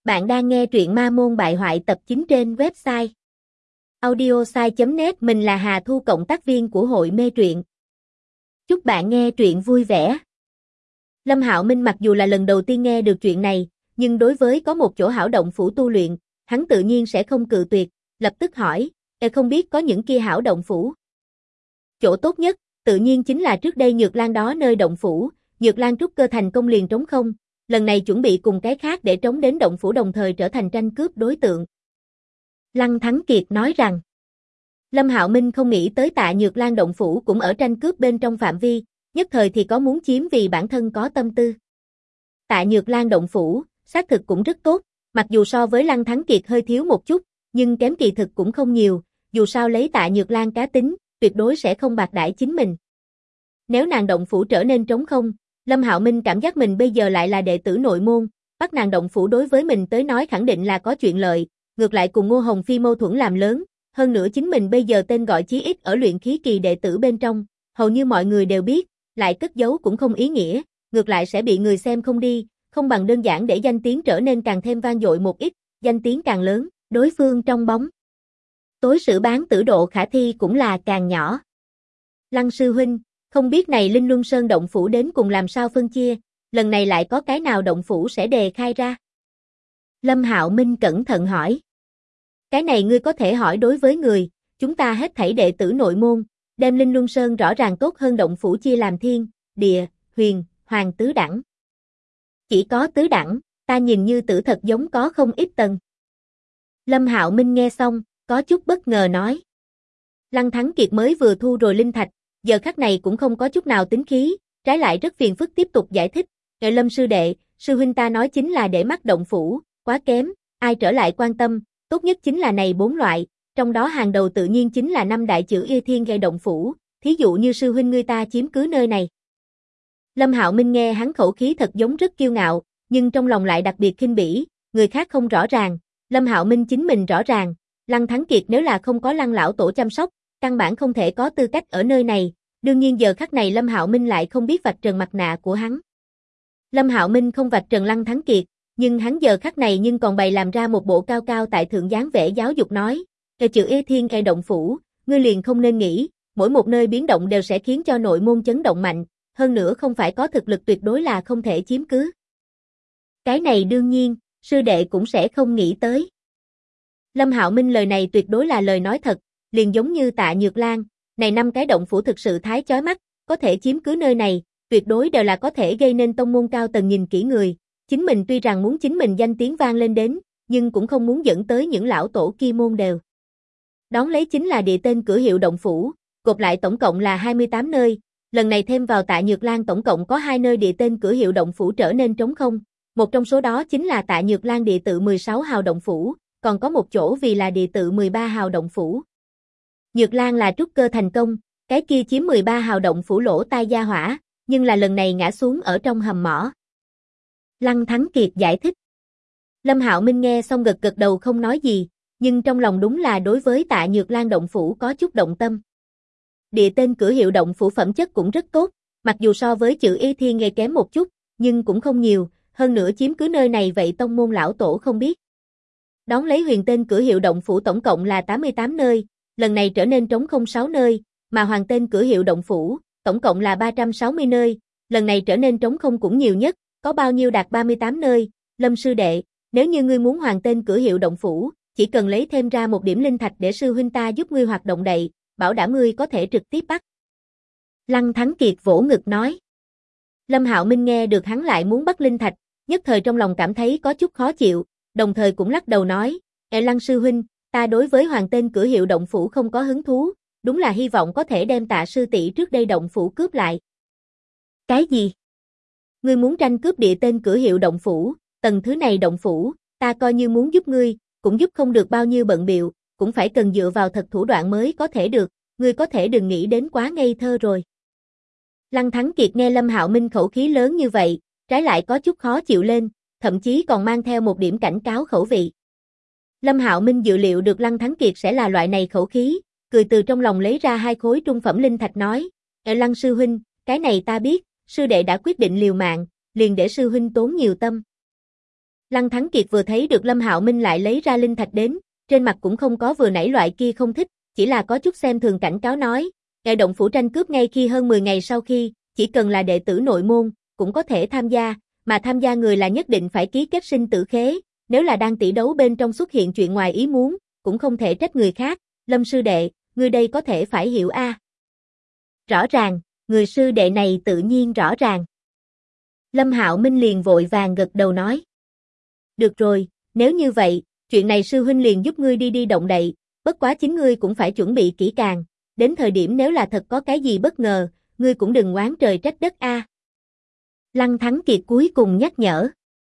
Bạn đang nghe truyện Ma Môn Bại Hoại tập 9 trên website audiosai.net. Mình là Hà Thu, cộng tác viên của hội mê truyện. Chúc bạn nghe truyện vui vẻ. Lâm Hạo Minh mặc dù là lần đầu tiên nghe được chuyện này, nhưng đối với có một chỗ hảo động phủ tu luyện, hắn tự nhiên sẽ không cự tuyệt, lập tức hỏi, không biết có những kia hảo động phủ. Chỗ tốt nhất, tự nhiên chính là trước đây Nhược Lan đó nơi động phủ, Nhược Lan trúc cơ thành công liền trống không, lần này chuẩn bị cùng cái khác để trống đến động phủ đồng thời trở thành tranh cướp đối tượng. Lăng Thắng Kiệt nói rằng, Lâm Hạo Minh không nghĩ tới Tạ Nhược Lan động phủ cũng ở tranh cướp bên trong phạm vi, nhất thời thì có muốn chiếm vì bản thân có tâm tư. Tạ Nhược Lan động phủ, xác thực cũng rất tốt, mặc dù so với Lăng Thắng Kiệt hơi thiếu một chút, nhưng kém kỳ thực cũng không nhiều, dù sao lấy Tạ Nhược Lan cá tính, tuyệt đối sẽ không bạc đãi chính mình. Nếu nàng động phủ trở nên trống không, Lâm Hạo Minh cảm giác mình bây giờ lại là đệ tử nội môn, bắt nàng động phủ đối với mình tới nói khẳng định là có chuyện lợi, ngược lại cùng Ngô Hồng Phi mâu thuẫn làm lớn, hơn nữa chính mình bây giờ tên gọi chí ít ở luyện khí kỳ đệ tử bên trong, hầu như mọi người đều biết, lại cất giấu cũng không ý nghĩa, ngược lại sẽ bị người xem không đi, không bằng đơn giản để danh tiếng trở nên càng thêm vang dội một ít, danh tiếng càng lớn, đối phương trong bóng tối xử bán tử độ khả thi cũng là càng nhỏ. Lăng sư huynh, không biết này Linh Luân Sơn động phủ đến cùng làm sao phân chia, lần này lại có cái nào động phủ sẽ đề khai ra? Lâm Hạo Minh cẩn thận hỏi. Cái này ngươi có thể hỏi đối với người, chúng ta hết thảy đệ tử nội môn, đem Linh Luân Sơn rõ ràng tốt hơn động phủ chia làm thiên, địa, huyền, hoàng tứ đẳng. Chỉ có tứ đẳng, ta nhìn như tử thật giống có không ít tầng. Lâm Hạo Minh nghe xong, có chút bất ngờ nói. Lăng Thắng Kiệt mới vừa thu rồi linh thạch, giờ khắc này cũng không có chút nào tính khí, trái lại rất phiền phức tiếp tục giải thích. Lâm sư đệ, sư huynh ta nói chính là để mắt động phủ, quá kém, ai trở lại quan tâm, tốt nhất chính là này 4 loại, trong đó hàng đầu tự nhiên chính là 5 đại chữ Y Thiên gây động phủ, thí dụ như sư huynh ngươi ta chiếm cứ nơi này. Lâm Hạo Minh nghe hắn khẩu khí thật giống rất kiêu ngạo, nhưng trong lòng lại đặc biệt khinh bỉ, người khác không rõ ràng, Lâm Hạo Minh chính mình rõ ràng, Lăng Thắng Kiệt nếu là không có Lăng lão tổ chăm sóc, căn bản không thể có tư cách ở nơi này, đương nhiên giờ khắc này Lâm Hạo Minh lại không biết vạch trần mặt nạ của hắn. Lâm Hạo Minh không vạch trần Lăng Thắng Kiệt, nhưng hắn giờ khắc này nhưng còn bày làm ra một bộ cao cao tại thượng dáng vẻ giáo dục nói, chữ Y Thiên cây động phủ, ngươi liền không nên nghĩ, mỗi một nơi biến động đều sẽ khiến cho nội môn chấn động mạnh, hơn nữa không phải có thực lực tuyệt đối là không thể chiếm cứ. Cái này đương nhiên, sư đệ cũng sẽ không nghĩ tới. Lâm Hạo Minh lời này tuyệt đối là lời nói thật, liền giống như Tạ Nhược Lan, này 5 cái động phủ thực sự thái chói mắt, có thể chiếm cứ nơi này, tuyệt đối đều là có thể gây nên tông môn cao tầng nhìn kỹ người, chính mình tuy rằng muốn chính mình danh tiếng vang lên đến, nhưng cũng không muốn dẫn tới những lão tổ kia môn đều. Đón lấy chính là địa tên cửa hiệu động phủ, gộp lại tổng cộng là 28 nơi, lần này thêm vào Tạ Nhược Lan tổng cộng có 2 nơi địa tên cửa hiệu động phủ trở nên trống không, một trong số đó chính là Tạ Nhược Lan địa tự 16 hào động phủ, còn có một chỗ vì là địa tự 13 hào động phủ. Nhược Lan là trúc cơ thành công, cái kia chiếm 13 hào động phủ lỗ tai gia hỏa, nhưng là lần này ngã xuống ở trong hầm mỏ. Lăng Thắng Kiệt giải thích. Lâm Hạo Minh nghe xong gật gật đầu không nói gì, nhưng trong lòng đúng là đối với Tạ Nhược Lan động phủ có chút động tâm. Địa tên cửa hiệu động phủ phẩm chất cũng rất tốt, mặc dù so với chữ Y Thiên nghe kém một chút, nhưng cũng không nhiều, hơn nữa chiếm cứ nơi này vậy tông môn lão tổ không biết. Đón lấy huyền tên cửa hiệu động phủ tổng cộng là 88 nơi, lần này trở nên trống không 6 nơi, mà hoàng tên cửa hiệu động phủ, tổng cộng là 360 nơi, lần này trở nên trống không cũng nhiều nhất, có bao nhiêu đạt 38 nơi, Lâm sư đệ, nếu như ngươi muốn hoàng tên cửa hiệu động phủ, chỉ cần lấy thêm ra một điểm linh thạch để sư huynh ta giúp ngươi hoạt động đậy, bảo đảm ngươi có thể trực tiếp bắt. Lăng Thắng Kiệt vỗ ngực nói. Lâm Hạo Minh nghe được hắn lại muốn bắt linh thạch, nhất thời trong lòng cảm thấy có chút khó chịu, đồng thời cũng lắc đầu nói, Lăng sư huynh, ta đối với hoàng tên cửa hiệu động phủ không có hứng thú, đúng là hy vọng có thể đem Tạ sư tỷ trước đây động phủ cướp lại. Cái gì? Ngươi muốn tranh cướp địa tên cửa hiệu động phủ, tầng thứ này động phủ, ta coi như muốn giúp ngươi, cũng giúp không được bao nhiêu bận biệu, cũng phải cần dựa vào thật thủ đoạn mới có thể được, ngươi có thể đừng nghĩ đến quá ngây thơ rồi. Lăng Thắng Kiệt nghe Lâm Hạo Minh khẩu khí lớn như vậy, trái lại có chút khó chịu lên, thậm chí còn mang theo một điểm cảnh cáo khẩu vị. Lâm Hạo Minh dự liệu được Lăng Thắng Kiệt sẽ là loại này khẩu khí, cười từ trong lòng lấy ra 2 khối trung phẩm linh thạch nói, Lăng sư huynh, cái này ta biết, sư đệ đã quyết định liều mạng, liền để sư huynh tốn nhiều tâm. Lăng Thắng Kiệt vừa thấy được Lâm Hạo Minh lại lấy ra linh thạch đến, trên mặt cũng không có vừa nãy loại kia không thích, chỉ là có chút xem thường cảnh cáo nói, ngài động phủ tranh cướp ngay khi hơn 10 ngày sau khi, chỉ cần là đệ tử nội môn, cũng có thể tham gia, mà tham gia người là nhất định phải ký kết sinh tử khế, nếu là đang tỷ đấu bên trong xuất hiện chuyện ngoài ý muốn, cũng không thể trách người khác, Lâm sư đệ, ngươi đây có thể phải hiểu a. Rõ ràng, người sư đệ này tự nhiên rõ ràng. Lâm Hạo Minh liền vội vàng gật đầu nói. Được rồi, nếu như vậy, chuyện này sư huynh liền giúp ngươi đi động đậy, bất quá chính ngươi cũng phải chuẩn bị kỹ càng, đến thời điểm nếu là thật có cái gì bất ngờ, ngươi cũng đừng oán trời trách đất a. Lăng Thắng Kiệt cuối cùng nhắc nhở.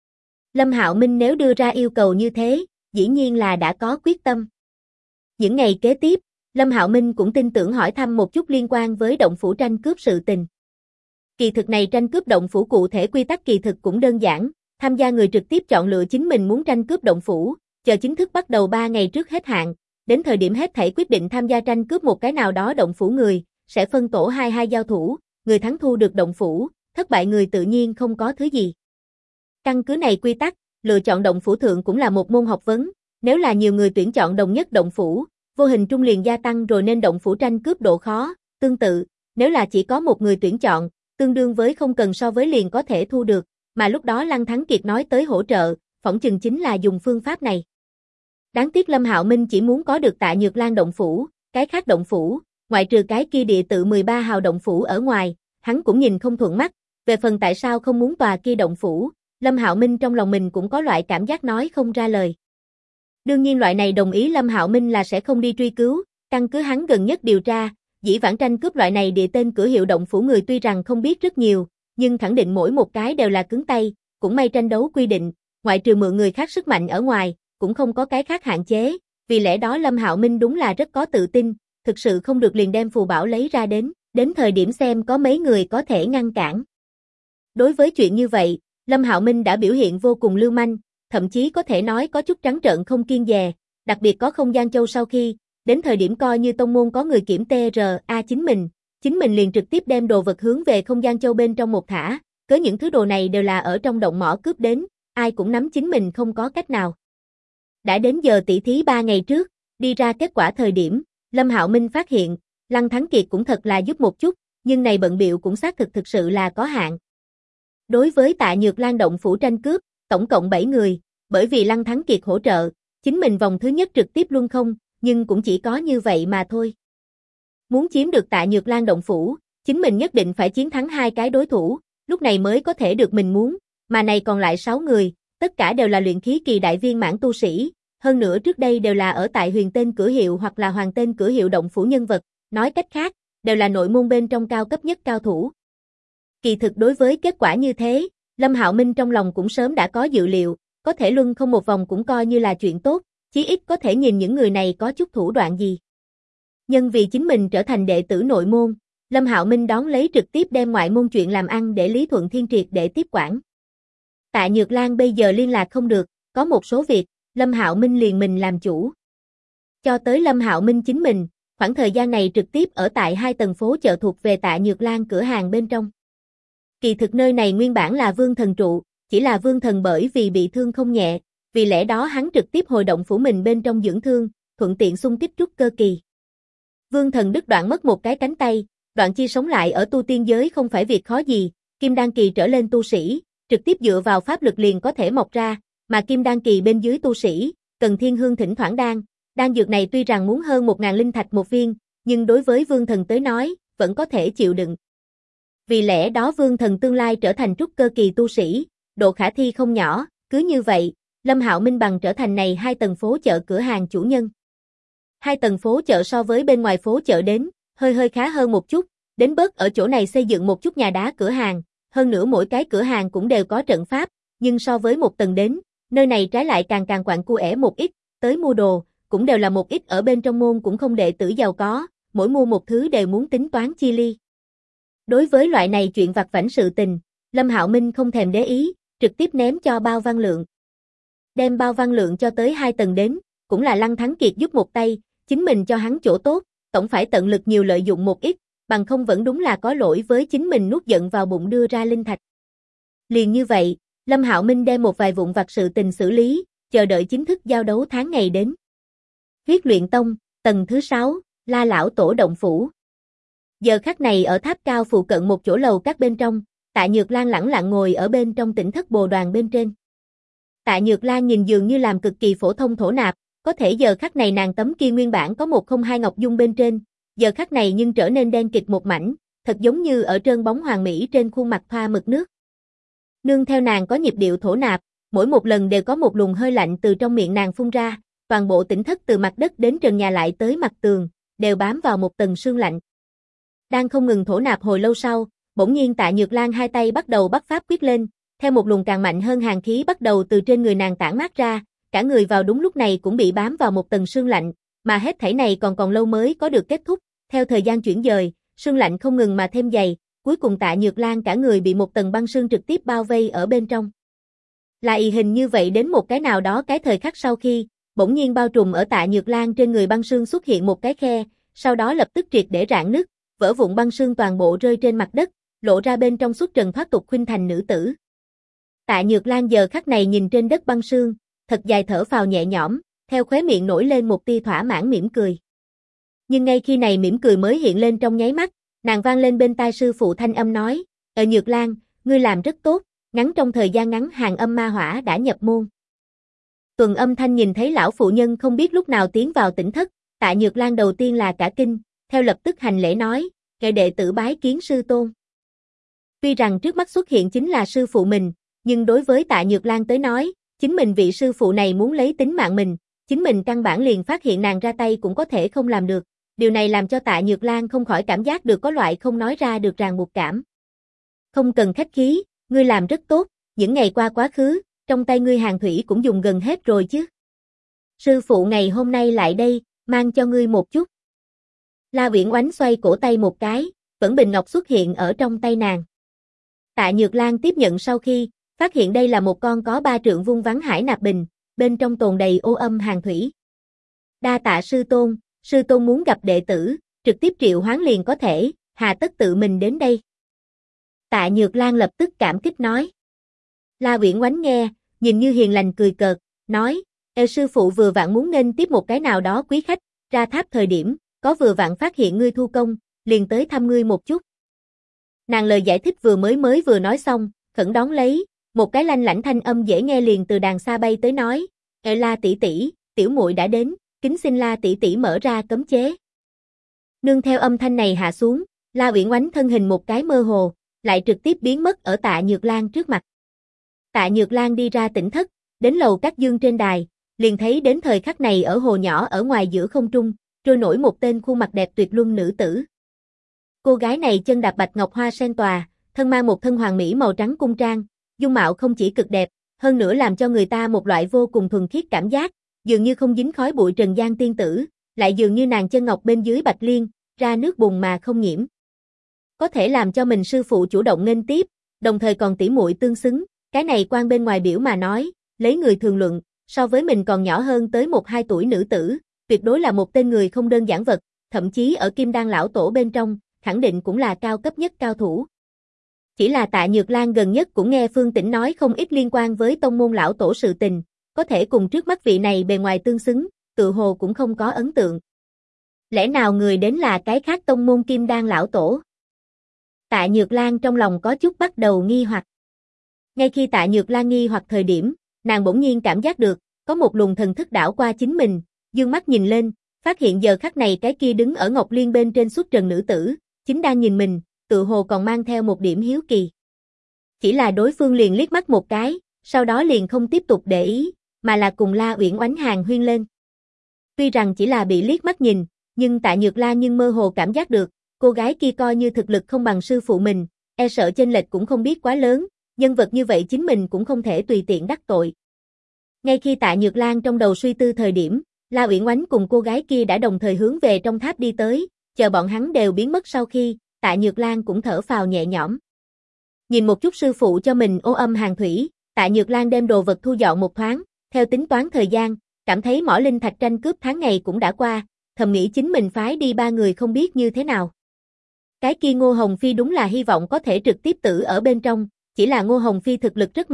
Lâm Hạo Minh nếu đưa ra yêu cầu như thế, dĩ nhiên là đã có quyết tâm. Những ngày kế tiếp, Lâm Hạo Minh cũng tin tưởng hỏi thăm một chút liên quan với động phủ tranh cướp sự tình. Kỳ thực này tranh cướp động phủ cụ thể quy tắc kỳ thực cũng đơn giản, tham gia người trực tiếp chọn lựa chính mình muốn tranh cướp động phủ, chờ chính thức bắt đầu 3 ngày trước hết hạn, đến thời điểm hết thảy quyết định tham gia tranh cướp một cái nào đó động phủ người, sẽ phân tổ 2-2 giao thủ, người thắng thu được động phủ, thất bại người tự nhiên không có thứ gì. Căn cứ này quy tắc, lựa chọn động phủ thượng cũng là một môn học vấn, nếu là nhiều người tuyển chọn đồng nhất động phủ, vô hình trung liền gia tăng rồi nên động phủ tranh cướp độ khó, tương tự, nếu là chỉ có một người tuyển chọn, tương đương với không cần so với liền có thể thu được, mà lúc đó Lăng Thắng Kiệt nói tới hỗ trợ, phỏng chừng chính là dùng phương pháp này. Đáng tiếc Lâm Hạo Minh chỉ muốn có được Tạ Nhược Lan động phủ, cái khác động phủ, ngoại trừ cái kia địa tự 13 hào động phủ ở ngoài, hắn cũng nhìn không thuận mắt, về phần tại sao không muốn tòa kia động phủ, Lâm Hạo Minh trong lòng mình cũng có loại cảm giác nói không ra lời. Đương nhiên loại này đồng ý Lâm Hạo Minh là sẽ không đi truy cứu, căn cứ hắn gần nhất điều tra, dĩ vãng tranh cướp loại này địa tên cửa hiệu động phủ người tuy rằng không biết rất nhiều, nhưng khẳng định mỗi một cái đều là cứng tay, cũng may tranh đấu quy định, ngoại trừ mượn người khác sức mạnh ở ngoài, cũng không có cái khác hạn chế, vì lẽ đó Lâm Hạo Minh đúng là rất có tự tin, thực sự không được liền đem phù bảo lấy ra đến thời điểm xem có mấy người có thể ngăn cản. Đối với chuyện như vậy, Lâm Hạo Minh đã biểu hiện vô cùng lưu manh, thậm chí có thể nói có chút trắng trợn không kiêng dè, đặc biệt có không gian châu sau khi, đến thời điểm coi như tông môn có người kiểm TRA chính mình liền trực tiếp đem đồ vật hướng về không gian châu bên trong một thả, cớ những thứ đồ này đều là ở trong động mỏ cướp đến, ai cũng nắm chính mình không có cách nào. Đã đến giờ tỷ thí 3 ngày trước, đi ra kết quả thời điểm, Lâm Hạo Minh phát hiện, Lăng Thắng Kiệt cũng thật là giúp một chút, nhưng này bận bịu cũng xác thực sự là có hạn. Đối với Tạ Nhược Lan động phủ tranh cướp, tổng cộng 7 người, bởi vì Lăng Thắng Kiệt hỗ trợ, chính mình vòng thứ nhất trực tiếp luôn không, nhưng cũng chỉ có như vậy mà thôi. Muốn chiếm được Tạ Nhược Lan động phủ, chính mình nhất định phải chiến thắng 2 cái đối thủ, lúc này mới có thể được mình muốn, mà này còn lại 6 người, tất cả đều là luyện khí kỳ đại viên mãn tu sĩ, hơn nữa trước đây đều là ở tại Huyền tên cửa hiệu hoặc là Hoàng tên cửa hiệu động phủ nhân vật, nói cách khác, đều là nội môn bên trong cao cấp nhất cao thủ. Kỳ thực đối với kết quả như thế, Lâm Hạo Minh trong lòng cũng sớm đã có dự liệu, có thể luân không một vòng cũng coi như là chuyện tốt, chí ít có thể nhìn những người này có chút thủ đoạn gì. Nhưng vì chính mình trở thành đệ tử nội môn, Lâm Hạo Minh đón lấy trực tiếp đem ngoại môn chuyện làm ăn để Lý Thuận Thiên triệt để tiếp quản. Tạ Nhược Lan bây giờ liên lạc không được, có một số việc, Lâm Hạo Minh liền mình làm chủ. Cho tới Lâm Hạo Minh chính mình, khoảng thời gian này trực tiếp ở tại 2 tầng phố chợ thuộc về Tạ Nhược Lan cửa hàng bên trong. Kỳ thực nơi này nguyên bản là Vương Thần trụ, chỉ là Vương Thần bởi vì bị thương không nhẹ, vì lẽ đó hắn trực tiếp hồi động phủ mình bên trong dưỡng thương, thuận tiện xung kích trúc cơ kỳ. Vương Thần đứt đoạn mất một cái cánh tay, đoạn chi sống lại ở tu tiên giới không phải việc khó gì, kim đan kỳ trở lên tu sĩ, trực tiếp dựa vào pháp lực liền có thể mọc ra, mà kim đan kỳ bên dưới tu sĩ, cần thiên hương thỉnh thoảng đan dược này tuy rằng muốn hơn 1000 linh thạch một viên, nhưng đối với Vương Thần tới nói, vẫn có thể chịu đựng. Vì lẽ đó Vương Thần tương lai trở thành trúc cơ kỳ tu sĩ, độ khả thi không nhỏ, cứ như vậy, Lâm Hạo Minh bằng trở thành này 2 tầng phố chợ cửa hàng chủ nhân. 2 tầng phố chợ so với bên ngoài phố chợ đến, hơi khá hơn một chút, đến bớt ở chỗ này xây dựng một chút nhà đá cửa hàng, hơn nữa mỗi cái cửa hàng cũng đều có trận pháp, nhưng so với 1 tầng đến, nơi này trái lại càng quạnh cuể một ít, tới mua đồ, cũng đều là một ít ở bên trong môn cũng không đệ tử giàu có, mỗi mua một thứ đều muốn tính toán chi ly. Đối với loại này chuyện vặt vãnh sự tình, Lâm Hạo Minh không thèm để ý, trực tiếp ném cho Bao Văn Lượng. Đem Bao Văn Lượng cho tới 2 tầng đến, cũng là Lăng Thắng Kiệt giúp một tay, chính mình cho hắn chỗ tốt, tổng phải tận lực nhiều lợi dụng một ít, bằng không vẫn đúng là có lỗi với chính mình nuốt giận vào bụng đưa ra linh thạch. Liền như vậy, Lâm Hạo Minh đem một vài vụn vặt sự tình xử lý, chờ đợi chính thức giao đấu tháng ngày đến. Huyết Luyện Tông, tầng thứ 6, La lão tổ động phủ. Giờ khắc này ở tháp cao phụ cận một chỗ lầu các bên trong, Tạ Nhược Lan lẳng lặng ngồi ở bên trong Tỉnh Thất Bồ Đoàn bên trên. Tạ Nhược Lan nhìn dường như làm cực kỳ phổ thông thổ nạp, có thể giờ khắc này nàng tấm kia nguyên bản có 102 ngọc dung bên trên, giờ khắc này nhưng trở nên đen kịt một mảnh, thật giống như ở trơn bóng hoàng mỹ trên khuôn mặt thoa mực nước. Nương theo nàng có nhịp điệu thổ nạp, mỗi một lần đều có một luồng hơi lạnh từ trong miệng nàng phun ra, toàn bộ Tỉnh Thất từ mặt đất đến trần nhà lại tới mặt tường, đều bám vào một tầng sương lạnh. Đang không ngừng thổ nạp hồi lâu sau, bỗng nhiên Tạ Nhược Lan hai tay bắt đầu bắt pháp quyết lên, theo một luồng càng mạnh hơn hàn khí bắt đầu từ trên người nàng tản mát ra, cả người vào đúng lúc này cũng bị bám vào một tầng sương lạnh, mà hết thảy này còn lâu mới có được kết thúc, theo thời gian chuyển dời, sương lạnh không ngừng mà thêm dày, cuối cùng Tạ Nhược Lan cả người bị một tầng băng sương trực tiếp bao vây ở bên trong. Lại hình như vậy đến một cái nào đó cái thời khắc sau khi, bỗng nhiên bao trùm ở Tạ Nhược Lan trên người băng sương xuất hiện một cái khe, sau đó lập tức triệt để rạn nứt, vỡ vụn băng sương toàn bộ rơi trên mặt đất, lộ ra bên trong xuất trần thoát tục khuynh thành nữ tử. Tạ Nhược Lan giờ khắc này nhìn trên đất băng sương, thật dài thở phào nhẹ nhõm, theo khóe miệng nổi lên một tia thỏa mãn mỉm cười. Nhưng ngay khi này mỉm cười mới hiện lên trong nháy mắt, nàng vang lên bên tai sư phụ thanh âm nói, Nhược Lan, ngươi làm rất tốt, ngắn trong thời gian ngắn Hàn Âm Ma Hỏa đã nhập môn. Tuần Âm Thanh nhìn thấy lão phụ nhân không biết lúc nào tiến vào Tỉnh Thất, Tạ Nhược Lan đầu tiên là cả kinh, theo lập tức hành lễ nói, kệ đệ tử bái kiến sư tôn. Tuy rằng trước mắt xuất hiện chính là sư phụ mình, nhưng đối với Tạ Nhược Lan tới nói, chính mình vị sư phụ này muốn lấy tính mạng mình, chính mình căn bản liền phát hiện nàng ra tay cũng có thể không làm được. Điều này làm cho Tạ Nhược Lan không khỏi cảm giác được có loại không nói ra được ràng buộc cảm. Không cần khách khí, ngươi làm rất tốt, những ngày qua quá khứ, trong tay ngươi hàng thủy cũng dùng gần hết rồi chứ. Sư phụ ngày hôm nay lại đây, mang cho ngươi một chút. La Uyển Oánh xoay cổ tay một cái, vẫn bình ngọc xuất hiện ở trong tay nàng. Tạ Nhược Lan tiếp nhận sau khi, phát hiện đây là một con có 3 trượng vuông vắn hải nạp bình, bên trong tồn đầy ô âm hàng thủy. Đa tạ sư tôn muốn gặp đệ tử, trực tiếp triệu hoán liền có thể, hà tất tự mình đến đây. Tạ Nhược Lan lập tức cảm kích nói. La Uyển Oánh nghe, nhìn như hiền lành cười cợt, nói, sư phụ vừa vặn muốn nên tiếp một cái nào đó quý khách, ra tháp thời điểm, có vừa vặn phát hiện ngươi thu công, liền tới thăm ngươi một chút. Nàng lời giải thích vừa nói xong, khẩn đón lấy, một cái lanh lảnh thanh âm dễ nghe liền từ đàng xa bay tới nói, La tỷ tỷ, tiểu muội đã đến, kính xin La tỷ tỷ mở ra cấm chế. Nương theo âm thanh này hạ xuống, La Uyển Oánh thân hình một cái mơ hồ, lại trực tiếp biến mất ở Tạ Nhược Lan trước mặt. Tạ Nhược Lan đi ra Tỉnh Thất, đến lầu các dương trên đài, liền thấy đến thời khắc này ở hồ nhỏ ở ngoài giữa không trung, trôi nổi một tên khuôn mặt đẹp tuyệt luân nữ tử. Cô gái này chân đạp bạch ngọc hoa sen tòa, thân mang một thân hoàng mỹ màu trắng cung trang, dung mạo không chỉ cực đẹp, hơn nữa làm cho người ta một loại vô cùng thuần khiết cảm giác, dường như không dính khói bụi trần gian tiên tử, lại dường như nàng chân ngọc bên dưới bạch liên, ra nước bùn mà không nhiễm. Có thể làm cho mình sư phụ chủ động nghênh tiếp, đồng thời còn tỉ muội tương xứng, cái này quan bên ngoài biểu mà nói, lấy người thường luận, so với mình còn nhỏ hơn tới 1-2 tuổi nữ tử, tuyệt đối là một tên người không đơn giản vật, thậm chí ở Kim Đan lão tổ bên trong, khẳng định cũng là cao cấp nhất cao thủ. Chỉ là Tạ Nhược Lan gần nhất cũng nghe Phương Tĩnh nói không ít liên quan với tông môn lão tổ sự tình, có thể cùng trước mắt vị này bề ngoài tương xứng, tự hồ cũng không có ấn tượng. Lẽ nào người đến là cái khác tông môn Kim Đan lão tổ? Tạ Nhược Lan trong lòng có chút bắt đầu nghi hoặc. Ngay khi Tạ Nhược Lan nghi hoặc thời điểm, nàng bỗng nhiên cảm giác được, có một luồng thần thức đảo qua chính mình, dương mắt nhìn lên, phát hiện giờ khắc này cái kia đứng ở ngọc liên bên trên xuất trần nữ tử, chính đang nhìn mình, tự hồ còn mang theo một điểm hiếu kỳ. Chỉ là đối phương liền liếc mắt một cái, sau đó liền không tiếp tục để ý, mà là cùng La Uyển Oánh hàn huyên lên. Tuy rằng chỉ là bị liếc mắt nhìn, nhưng Tạ Nhược Lan nhưng mơ hồ cảm giác được, cô gái kia coi như thực lực không bằng sư phụ mình, e sợ chênh lệch cũng không biết quá lớn, nhân vật như vậy chính mình cũng không thể tùy tiện đắc tội. Ngay khi Tạ Nhược Lan trong đầu suy tư thời điểm, La Uyển Oánh cùng cô gái kia đã đồng thời hướng về trong tháp đi tới, chờ bọn hắn đều biến mất sau khi, Tạ Nhược Lan cũng thở phào nhẹ nhõm. Nhìn một chút sư phụ cho mình ô âm hàng thủy, Tạ Nhược Lan đem đồ vật thu dọn một thoáng, theo tính toán thời gian, cảm thấy mỏ linh thạch tranh cướp tháng ngày cũng đã qua, thầm nghĩ chính mình phái đi 3 người không biết như thế nào. Cái kia Ngô Hồng Phi đúng là hy vọng có thể trực tiếp tử ở bên trong, chỉ là Ngô Hồng Phi thực lực rất mạnh,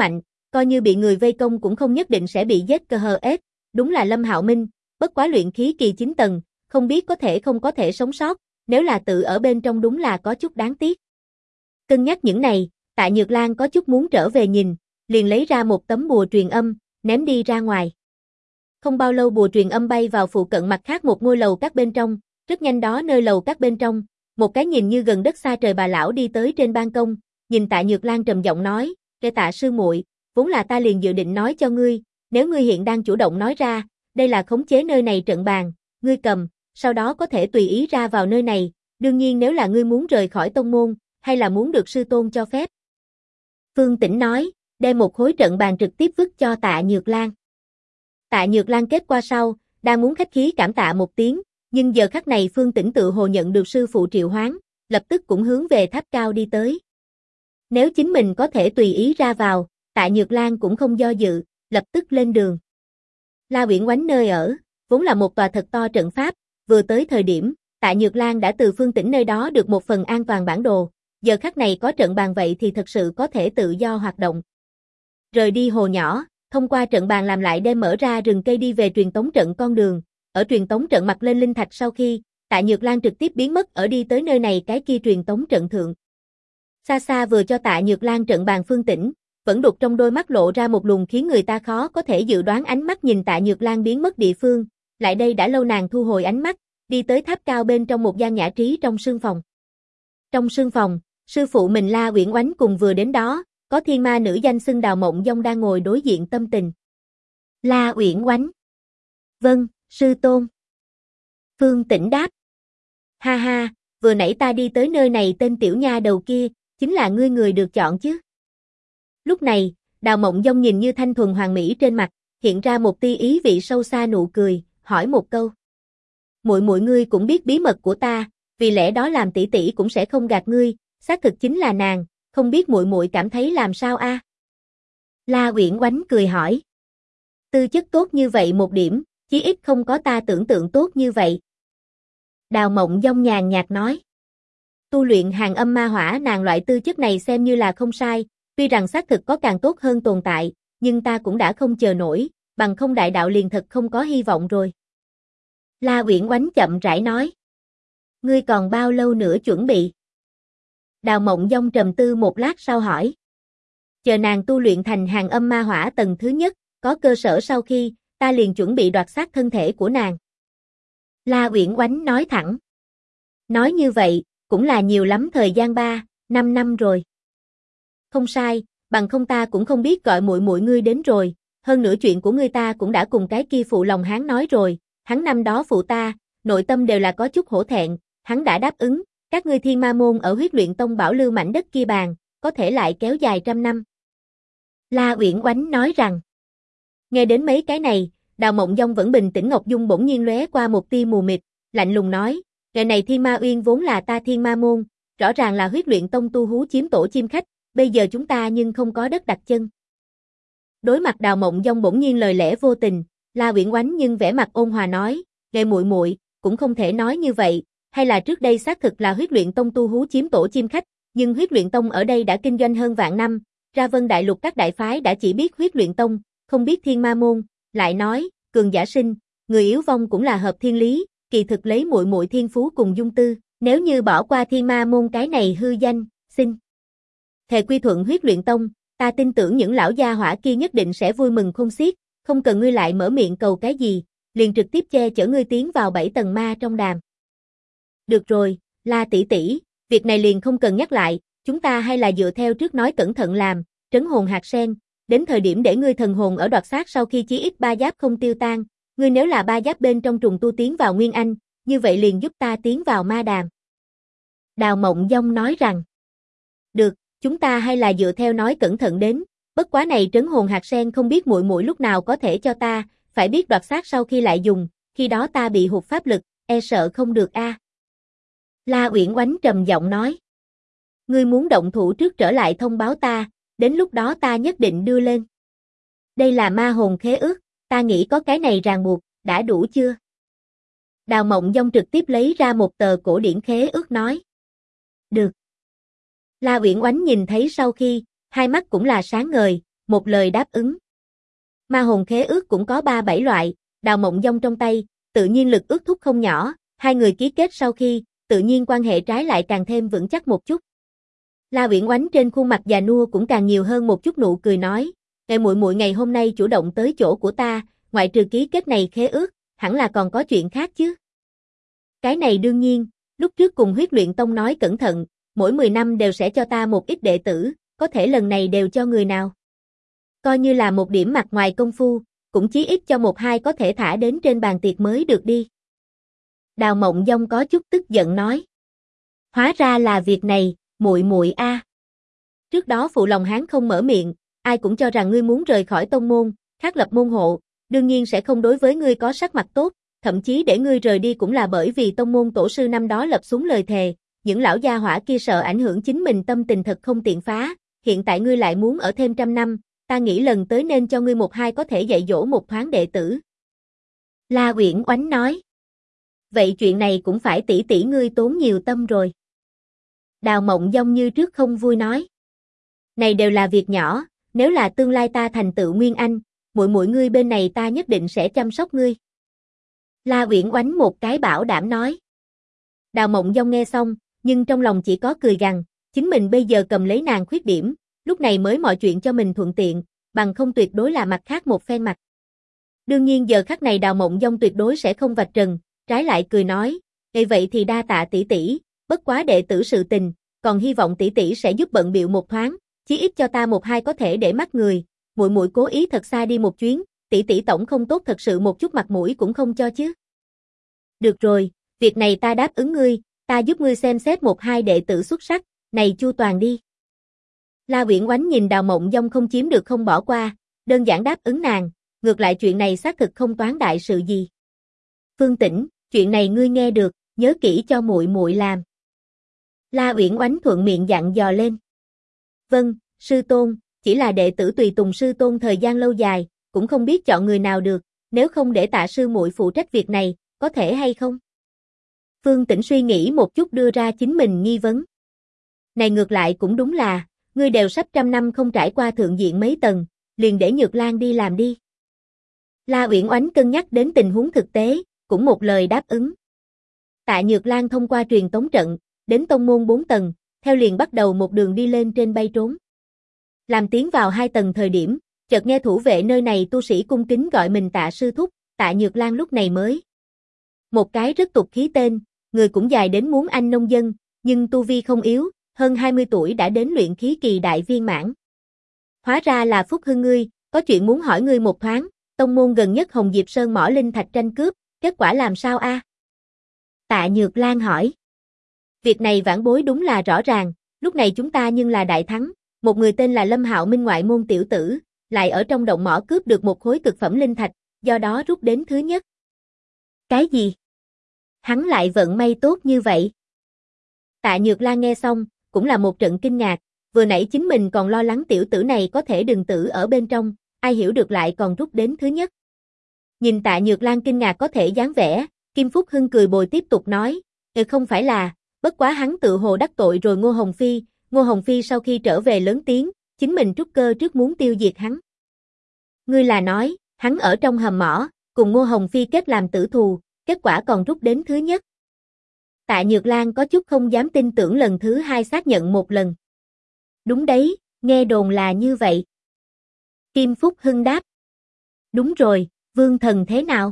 coi như bị người vây công cũng không nhất định sẽ bị giết cơ hờ ết, đúng là Lâm Hạo Minh, bất quá luyện khí kỳ 9 tầng, không biết không có thể sống sót, nếu là tự ở bên trong đúng là có chút đáng tiếc. Cân nhắc những này, Tạ Nhược Lan có chút muốn trở về nhìn, liền lấy ra một tấm bùa truyền âm, ném đi ra ngoài. Không bao lâu bùa truyền âm bay vào phụ cận mặt khác một ngôi lầu các bên trong, rất nhanh đó nơi lầu các bên trong, một cái nhìn như gần đất xa trời bà lão đi tới trên ban công, nhìn Tạ Nhược Lan trầm giọng nói, "Kẻ Tạ sư muội, vốn là ta liền dự định nói cho ngươi, nếu ngươi hiện đang chủ động nói ra, đây là khống chế nơi này trận bàn, ngươi cầm, sau đó có thể tùy ý ra vào nơi này, đương nhiên nếu là ngươi muốn rời khỏi tông môn, hay là muốn được sư tôn cho phép." Phương Tĩnh nói, đem một khối trận bàn trực tiếp vứt cho Tạ Nhược Lan. Tạ Nhược Lan kết qua sau, đang muốn khách khí cảm tạ một tiếng, nhưng giờ khắc này Phương Tĩnh tự hồ nhận được sư phụ triệu hoán, lập tức cũng hướng về tháp cao đi tới. Nếu chính mình có thể tùy ý ra vào, Tạ Nhược Lan cũng không do dự, lập tức lên đường. La Uyển Oánh nơi ở, vốn là một tòa thật to trận pháp, vừa tới thời điểm, Tạ Nhược Lan đã từ Phương Tĩnh nơi đó được một phần an toàn bản đồ, giờ khắc này có trận bàn vậy thì thật sự có thể tự do hoạt động. Rời đi hồ nhỏ, thông qua trận bàn làm lại đem mở ra rừng cây đi về truyền tống trận con đường, ở truyền tống trận mặt lên linh thạch sau khi, Tạ Nhược Lan trực tiếp biến mất ở đi tới nơi này cái kia truyền tống trận thượng. Xa xa vừa cho Tạ Nhược Lan trận bàn Phương Tĩnh, vẫn đục trong đôi mắt lộ ra một luồng khiến người ta khó có thể dự đoán ánh mắt nhìn Tạ Nhược Lan biến mất địa phương, lại đây đã lâu nàng thu hồi ánh mắt, đi tới tháp cao bên trong một gian nhã trí trong sương phòng. Trong sương phòng, sư phụ mình La Uyển Oánh cùng vừa đến đó, có thiên ma nữ danh xưng Đào Mộng Dông đang ngồi đối diện tâm tình. La Uyển Oánh. Vâng, sư tôn. Phương Tĩnh đáp. Ha ha, vừa nãy ta đi tới nơi này tên tiểu nha đầu kia, chính là ngươi người được chọn chứ. Lúc này, Đào Mộng Dông nhìn như thanh thuần hoàng mỹ trên mặt, hiện ra một tia ý vị sâu xa nụ cười, hỏi một câu. Muội muội ngươi cũng biết bí mật của ta, vì lẽ đó làm tỷ tỷ cũng sẽ không gạt ngươi, xác thực chính là nàng, không biết muội muội cảm thấy làm sao a? La Uyển Oánh cười hỏi. Tư chất tốt như vậy một điểm, chí ít không có ta tưởng tượng tốt như vậy. Đào Mộng Dông nhàn nhạt nói. Tu luyện hàng âm ma hỏa nàng loại tư chất này xem như là không sai, tuy rằng xác thực có càng tốt hơn tồn tại, nhưng ta cũng đã không chờ nổi, bằng không đại đạo liền thật không có hy vọng rồi. La Uyển Oánh chậm rãi nói. Ngươi còn bao lâu nữa chuẩn bị? Đào Mộng Dông trầm tư một lát sau hỏi. Chờ nàng tu luyện thành hàng âm ma hỏa tầng thứ nhất, có cơ sở sau khi, ta liền chuẩn bị đoạt xác thân thể của nàng. La Uyển Oánh nói thẳng. Nói như vậy, cũng là nhiều lắm thời gian 3-5 năm rồi. Không sai, bằng không ta cũng không biết gọi muội muội ngươi đến rồi, hơn nữa chuyện của ngươi ta cũng đã cùng cái kia phụ lòng hắn nói rồi, hắn năm đó phụ ta, nội tâm đều là có chút hổ thẹn, hắn đã đáp ứng, các ngươi Thiên Ma môn ở Huyết Luyện Tông bảo lưu mảnh đất kia bàn, có thể lại kéo dài 100 năm. La Uyển Oánh nói rằng. Nghe đến mấy cái này, Đào Mộng Dông vẫn bình tĩnh ngọc dung bỗng nhiên lóe qua một tia mù mịt, lạnh lùng nói, ngày này Thiên Ma Uyên vốn là ta Thiên Ma môn, rõ ràng là Huyết Luyện Tông tu hú chiếm tổ chim khách, bây giờ chúng ta nhưng không có đất đặt chân. Đối mặt Đào Mộng Dông bỗng nhiên lời lẽ vô tình, La Uyển Oánh nhưng vẻ mặt ôn hòa nói, "Ngài muội muội, cũng không thể nói như vậy, hay là trước đây xác thực là Huyết Luyện Tông tu hú chiếm tổ chim khách, nhưng Huyết Luyện Tông ở đây đã kinh doanh hơn vạn năm, ra Vân Đại Lục các đại phái đã chỉ biết Huyết Luyện Tông, không biết Thiên Ma môn, lại nói, cường giả sinh, người yếu vong cũng là hợp thiên lý, kỳ thực lấy muội muội thiên phú cùng dung tư, nếu như bỏ qua Thiên Ma môn cái này hư danh, xin thề quy thuận Huyết Luyện Tông, ta tin tưởng những lão gia hỏa kia nhất định sẽ vui mừng khôn xiết, không cần ngươi lại mở miệng cầu cái gì, liền trực tiếp che chở ngươi tiến vào 7 tầng ma trong đàm." Được rồi, La tỷ tỷ, việc này liền không cần nhắc lại, chúng ta hay là dựa theo trước nói cẩn thận làm, trấn hồn hạt sen, đến thời điểm để ngươi thần hồn ở đoạt xác sau khi chí ít 3 giáp không tiêu tan, ngươi nếu là 3 giáp bên trong trùng tu tiến vào Nguyên Anh, như vậy liền giúp ta tiến vào ma đàm. Đào Mộng Dông nói rằng, được, chúng ta hay là dựa theo nói cẩn thận đến, bất quá này trấn hồn hạt sen không biết muội muội lúc nào có thể cho ta, phải biết đoạt xác sau khi lại dùng, khi đó ta bị hụt pháp lực, e sợ không được a. La Uyển Oánh trầm giọng nói. Ngươi muốn động thủ trước trở lại thông báo ta, đến lúc đó ta nhất định đưa lên. Đây là ma hồn khế ước, ta nghĩ có cái này ràng buộc, đã đủ chưa? Đào Mộng Dông trực tiếp lấy ra một tờ cổ điển khế ước nói. Được. La Uyển Oánh nhìn thấy sau khi, hai mắt cũng là sáng ngời, một lời đáp ứng. Ma hồn khế ước cũng có 3-7 loại, Đào Mộng Dông trong tay, tự nhiên lực ước thúc không nhỏ, hai người ký kết sau khi, tự nhiên quan hệ trái lại càng thêm vững chắc một chút. La Uyển Oánh trên khuôn mặt già nua cũng càng nhiều hơn một chút nụ cười nói, muội muội ngày hôm nay chủ động tới chỗ của ta, ngoại trừ ký kết này khế ước, hẳn là còn có chuyện khác chứ. Cái này đương nhiên, lúc trước cùng Huyết Luyện Tông nói cẩn thận, mỗi 10 năm đều sẽ cho ta một ít đệ tử, có thể lần này đều cho người nào. Coi như là một điểm mặt ngoài công phu, cũng chí ít cho 1-2 có thể thả đến trên bàn tiệc mới được đi. Đào Mộng Dông có chút tức giận nói. Hóa ra là việc này, muội muội a. Trước đó phụ lòng hán không mở miệng, ai cũng cho rằng ngươi muốn rời khỏi tông môn, khác lập môn hộ, đương nhiên sẽ không đối với ngươi có sắc mặt tốt, thậm chí để ngươi rời đi cũng là bởi vì tông môn tổ sư năm đó lập xuống lời thề, những lão gia hỏa kia sợ ảnh hưởng chính mình tâm tình thật không tiện phá, hiện tại ngươi lại muốn ở thêm 100 năm, ta nghĩ lần tới nên cho ngươi 1-2 có thể dạy dỗ một thoáng đệ tử. La Uyển Oánh nói. Vậy chuyện này cũng phải tỷ tỷ ngươi tốn nhiều tâm rồi. Đào Mộng Dông như trước không vui nói. Này đều là việc nhỏ, nếu là tương lai ta thành tựu Nguyên Anh, muội muội ngươi bên này ta nhất định sẽ chăm sóc ngươi. La Uyển Oánh một cái bảo đảm nói. Đào Mộng Dông nghe xong, nhưng trong lòng chỉ có cười gằn, chính mình bây giờ cầm lấy nàng khuyết điểm, lúc này mới mọi chuyện cho mình thuận tiện, bằng không tuyệt đối là mặt khác một phen mặt. Đương nhiên giờ khắc này Đào Mộng Dông tuyệt đối sẽ không vạch trần, trái lại cười nói, vậy thì đa tạ tỷ tỷ, bất quá đệ tử sự tình, còn hy vọng tỷ tỷ sẽ giúp bận bịu một thoáng, chí ít cho ta 1-2 có thể để mắt người, muội muội cố ý thật xa đi một chuyến, tỷ tỷ tổng không tốt thật sự một chút mặt mũi cũng không cho chứ. Được rồi, việc này ta đáp ứng ngươi, ta giúp ngươi xem xét 1-2 đệ tử xuất sắc, này chu toàn đi. La Uyển Oánh nhìn Đào Mộng Dông không chiếm được không bỏ qua, đơn giản đáp ứng nàng, ngược lại chuyện này xác thực không toán đại sự gì. Phương Tĩnh, chuyện này ngươi nghe được, nhớ kỹ cho muội muội làm. La Uyển Oánh thuận miệng dặn dò lên. Vâng, sư tôn, chỉ là đệ tử tùy tùng sư tôn thời gian lâu dài, cũng không biết chọn người nào được, nếu không để Tạ sư muội phụ trách việc này, có thể hay không? Phương Tĩnh suy nghĩ một chút đưa ra chính mình nghi vấn. Này ngược lại cũng đúng là, ngươi đều sắp 100 năm không trải qua thượng diện mấy tầng, liền để Nhược Lan đi làm đi. La Uyển Oánh cân nhắc đến tình huống thực tế, cũng một lời đáp ứng. Tạ Nhược Lan thông qua truyền tống trận, đến tông môn 4 tầng, theo liền bắt đầu một đường đi lên trên bay trốn. Làm tiến vào 2 tầng thời điểm, chợt nghe thủ vệ nơi này tu sĩ cung kính gọi mình Tạ sư thúc, Tạ Nhược Lan lúc này mới. Một cái rất tục khí tên, người cũng dài đến muốn anh nông dân, nhưng tu vi không yếu, hơn 20 tuổi đã đến luyện khí kỳ đại viên mãn. Hóa ra là Phúc Hưng ngươi, có chuyện muốn hỏi ngươi một thoáng, tông môn gần nhất Hồng Diệp Sơn mỏ linh thạch tranh cướp, kết quả làm sao a? Tạ Nhược Lan hỏi. Việc này vãn bối đúng là rõ ràng, lúc này chúng ta nhưng là đại thắng, một người tên là Lâm Hạo Minh ngoại môn tiểu tử, lại ở trong động mỏ cướp được một khối cực phẩm linh thạch, do đó rút đến thứ nhất. Cái gì? Hắn lại vận may tốt như vậy? Tạ Nhược Lan nghe xong, cũng là một trận kinh ngạc, vừa nãy chính mình còn lo lắng tiểu tử này có thể đừng tử ở bên trong, ai hiểu được lại còn rút đến thứ nhất. Nhìn Tạ Nhược Lan kinh ngạc có thể dáng vẻ, Kim Phúc Hưng cười bồi tiếp tục nói, không phải là, bất quá hắn tự hồ đắc tội rồi Ngô Hồng Phi sau khi trở về lớn tiếng, chính mình trút cơ trước muốn tiêu diệt hắn. Ngươi là nói, hắn ở trong hầm mỏ, cùng Ngô Hồng Phi kết làm tử thù, kết quả còn rút đến thứ nhất. Tạ Nhược Lan có chút không dám tin tưởng lần thứ 2 xác nhận một lần. Đúng đấy, nghe đồn là như vậy. Kim Phúc Hưng đáp. Đúng rồi, Vương Thần thế nào?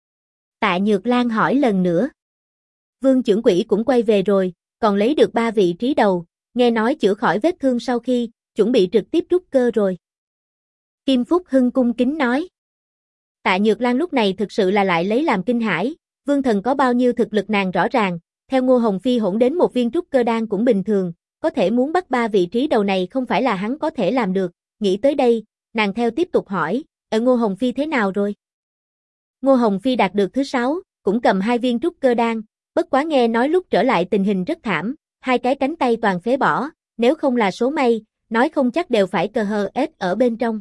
Tạ Nhược Lan hỏi lần nữa. Vương trưởng quỹ cũng quay về rồi, còn lấy được 3 vị trí đầu, nghe nói chữa khỏi vết thương sau khi, chuẩn bị trực tiếp rút cơ rồi. Kim Phúc Hưng cung kính nói. Tạ Nhược Lan lúc này thực sự là lại lấy làm kinh hãi, Vương Thần có bao nhiêu thực lực nàng rõ ràng, theo Ngô Hồng Phi hỗn đến một viên trúc cơ đan cũng bình thường, có thể muốn bắt 3 vị trí đầu này không phải là hắn có thể làm được, nghĩ tới đây, nàng theo tiếp tục hỏi, ở Ngô Hồng Phi thế nào rồi? Ngô Hồng Phi đạt được thứ 6, cũng cầm 2 viên trúc cơ đan, bất quá nghe nói lúc trở lại tình hình rất thảm, 2 cái cánh tay toàn phế bỏ, nếu không là số may, nói không chắc đều phải cờ hờ ết ở bên trong.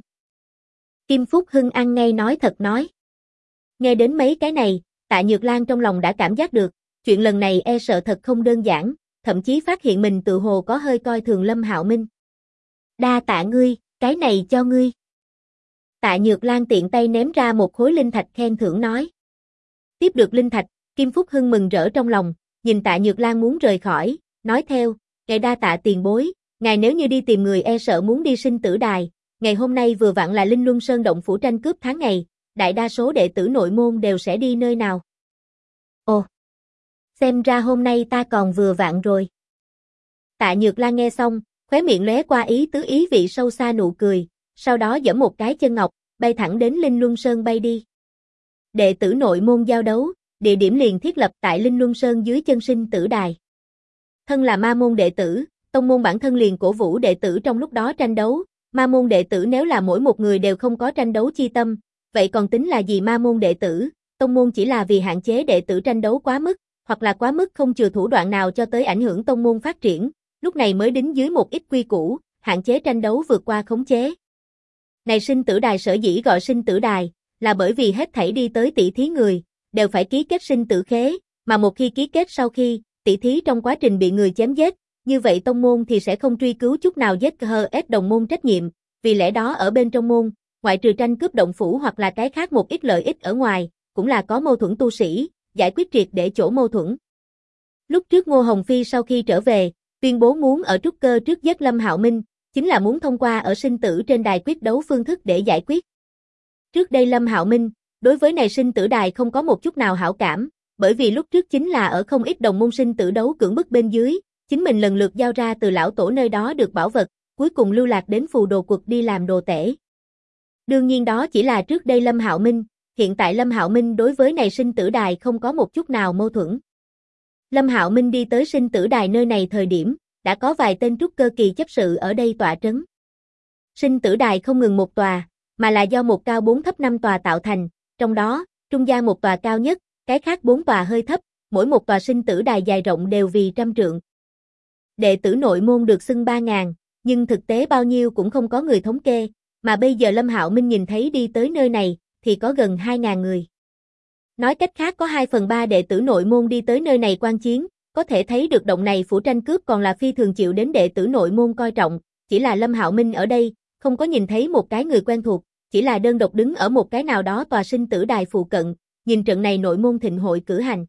Kim Phúc Hưng ăn ngay nói thật nói. Nghe đến mấy cái này, Tạ Nhược Lan trong lòng đã cảm giác được, chuyện lần này e sợ thật không đơn giản, thậm chí phát hiện mình tự hồ có hơi coi thường Lâm Hạo Minh. Đa tạ ngươi, cái này cho ngươi. Tạ Nhược Lan tiện tay ném ra một khối linh thạch khen thưởng nói. Tiếp được linh thạch, Kim Phúc Hưng mừng rỡ trong lòng, nhìn Tạ Nhược Lan muốn rời khỏi, nói theo, ngài đa tạ tiền bối, ngài nếu như đi tìm người e sợ muốn đi sinh tử đài, ngày hôm nay vừa vặn là Linh Luân Sơn động phủ tranh cướp tháng ngày, đại đa số đệ tử nội môn đều sẽ đi nơi nào. Ồ, xem ra hôm nay ta còn vừa vặn rồi. Tạ Nhược Lan nghe xong, khóe miệng lóe qua ý tứ ý vị sâu xa nụ cười, sau đó giẫm một cái chân ngọc, bay thẳng đến Linh Luân Sơn bay đi. Đệ tử nội môn giao đấu, địa điểm liền thiết lập tại Linh Luân Sơn dưới chân sinh tử đài. Thân là ma môn đệ tử, tông môn bản thân liền cổ vũ đệ tử trong lúc đó tranh đấu, ma môn đệ tử nếu là mỗi một người đều không có tranh đấu chi tâm, vậy còn tính là gì ma môn đệ tử, tông môn chỉ là vì hạn chế đệ tử tranh đấu quá mức, hoặc là quá mức không chừa thủ đoạn nào cho tới ảnh hưởng tông môn phát triển, lúc này mới đính dưới một ít quy củ, hạn chế tranh đấu vượt qua khống chế. Này sinh tử đài sở dĩ gọi sinh tử đài, là bởi vì hết thảy đi tới tỷ thí người, đều phải ký kết sinh tử khế, mà một khi ký kết sau khi, tỷ thí trong quá trình bị người chém giết, như vậy tông môn thì sẽ không truy cứu chút nào giết HS đồng môn trách nhiệm, vì lẽ đó ở bên trong môn, ngoại trừ tranh cướp động phủ hoặc là cái khác một ít lợi ích ở ngoài, cũng là có mâu thuẫn tu sĩ, giải quyết triệt để chỗ mâu thuẫn. Lúc trước Ngô Hồng Phi sau khi trở về, tuyên bố muốn ở trúc cơ trước giết Lâm Hạo Minh, chính là muốn thông qua ở sinh tử trên đài quyết đấu phương thức để giải quyết. Trước đây Lâm Hạo Minh, đối với này sinh tử đài không có một chút nào hảo cảm, bởi vì lúc trước chính là ở không ít đồng môn sinh tử đấu cưỡng bức bên dưới, chính mình lần lượt giao ra từ lão tổ nơi đó được bảo vật, cuối cùng lưu lạc đến phù đồ quật đi làm đồ tể. Đương nhiên đó chỉ là trước đây Lâm Hạo Minh, hiện tại Lâm Hạo Minh đối với này sinh tử đài không có một chút nào mâu thuẫn. Lâm Hạo Minh đi tới sinh tử đài nơi này thời điểm, đã có vài tên trúc cơ kỳ chấp sự ở đây tọa trấn. Sinh tử đài không ngừng một tòa, mà là do một cao 4 thấp 5 tòa tạo thành, trong đó, trung gian một tòa cao nhất, cái khác 4 tòa hơi thấp, mỗi một tòa sinh tử đài dài rộng đều vì 100 trượng. Đệ tử nội môn được xưng 3.000, nhưng thực tế bao nhiêu cũng không có người thống kê, mà bây giờ Lâm Hạo Minh nhìn thấy đi tới nơi này, thì có gần 2.000 người. Nói cách khác có 2/3 đệ tử nội môn đi tới nơi này quan chiến, có thể thấy được động này phủ tranh cướp còn là phi thường chịu đến đệ tử nội môn coi trọng, chỉ là Lâm Hạo Minh ở đây, không có nhìn thấy một cái người quen thuộc, chỉ là đơn độc đứng ở một cái nào đó tòa sinh tử đài phụ cận, nhìn trận này nội môn thịnh hội cử hành.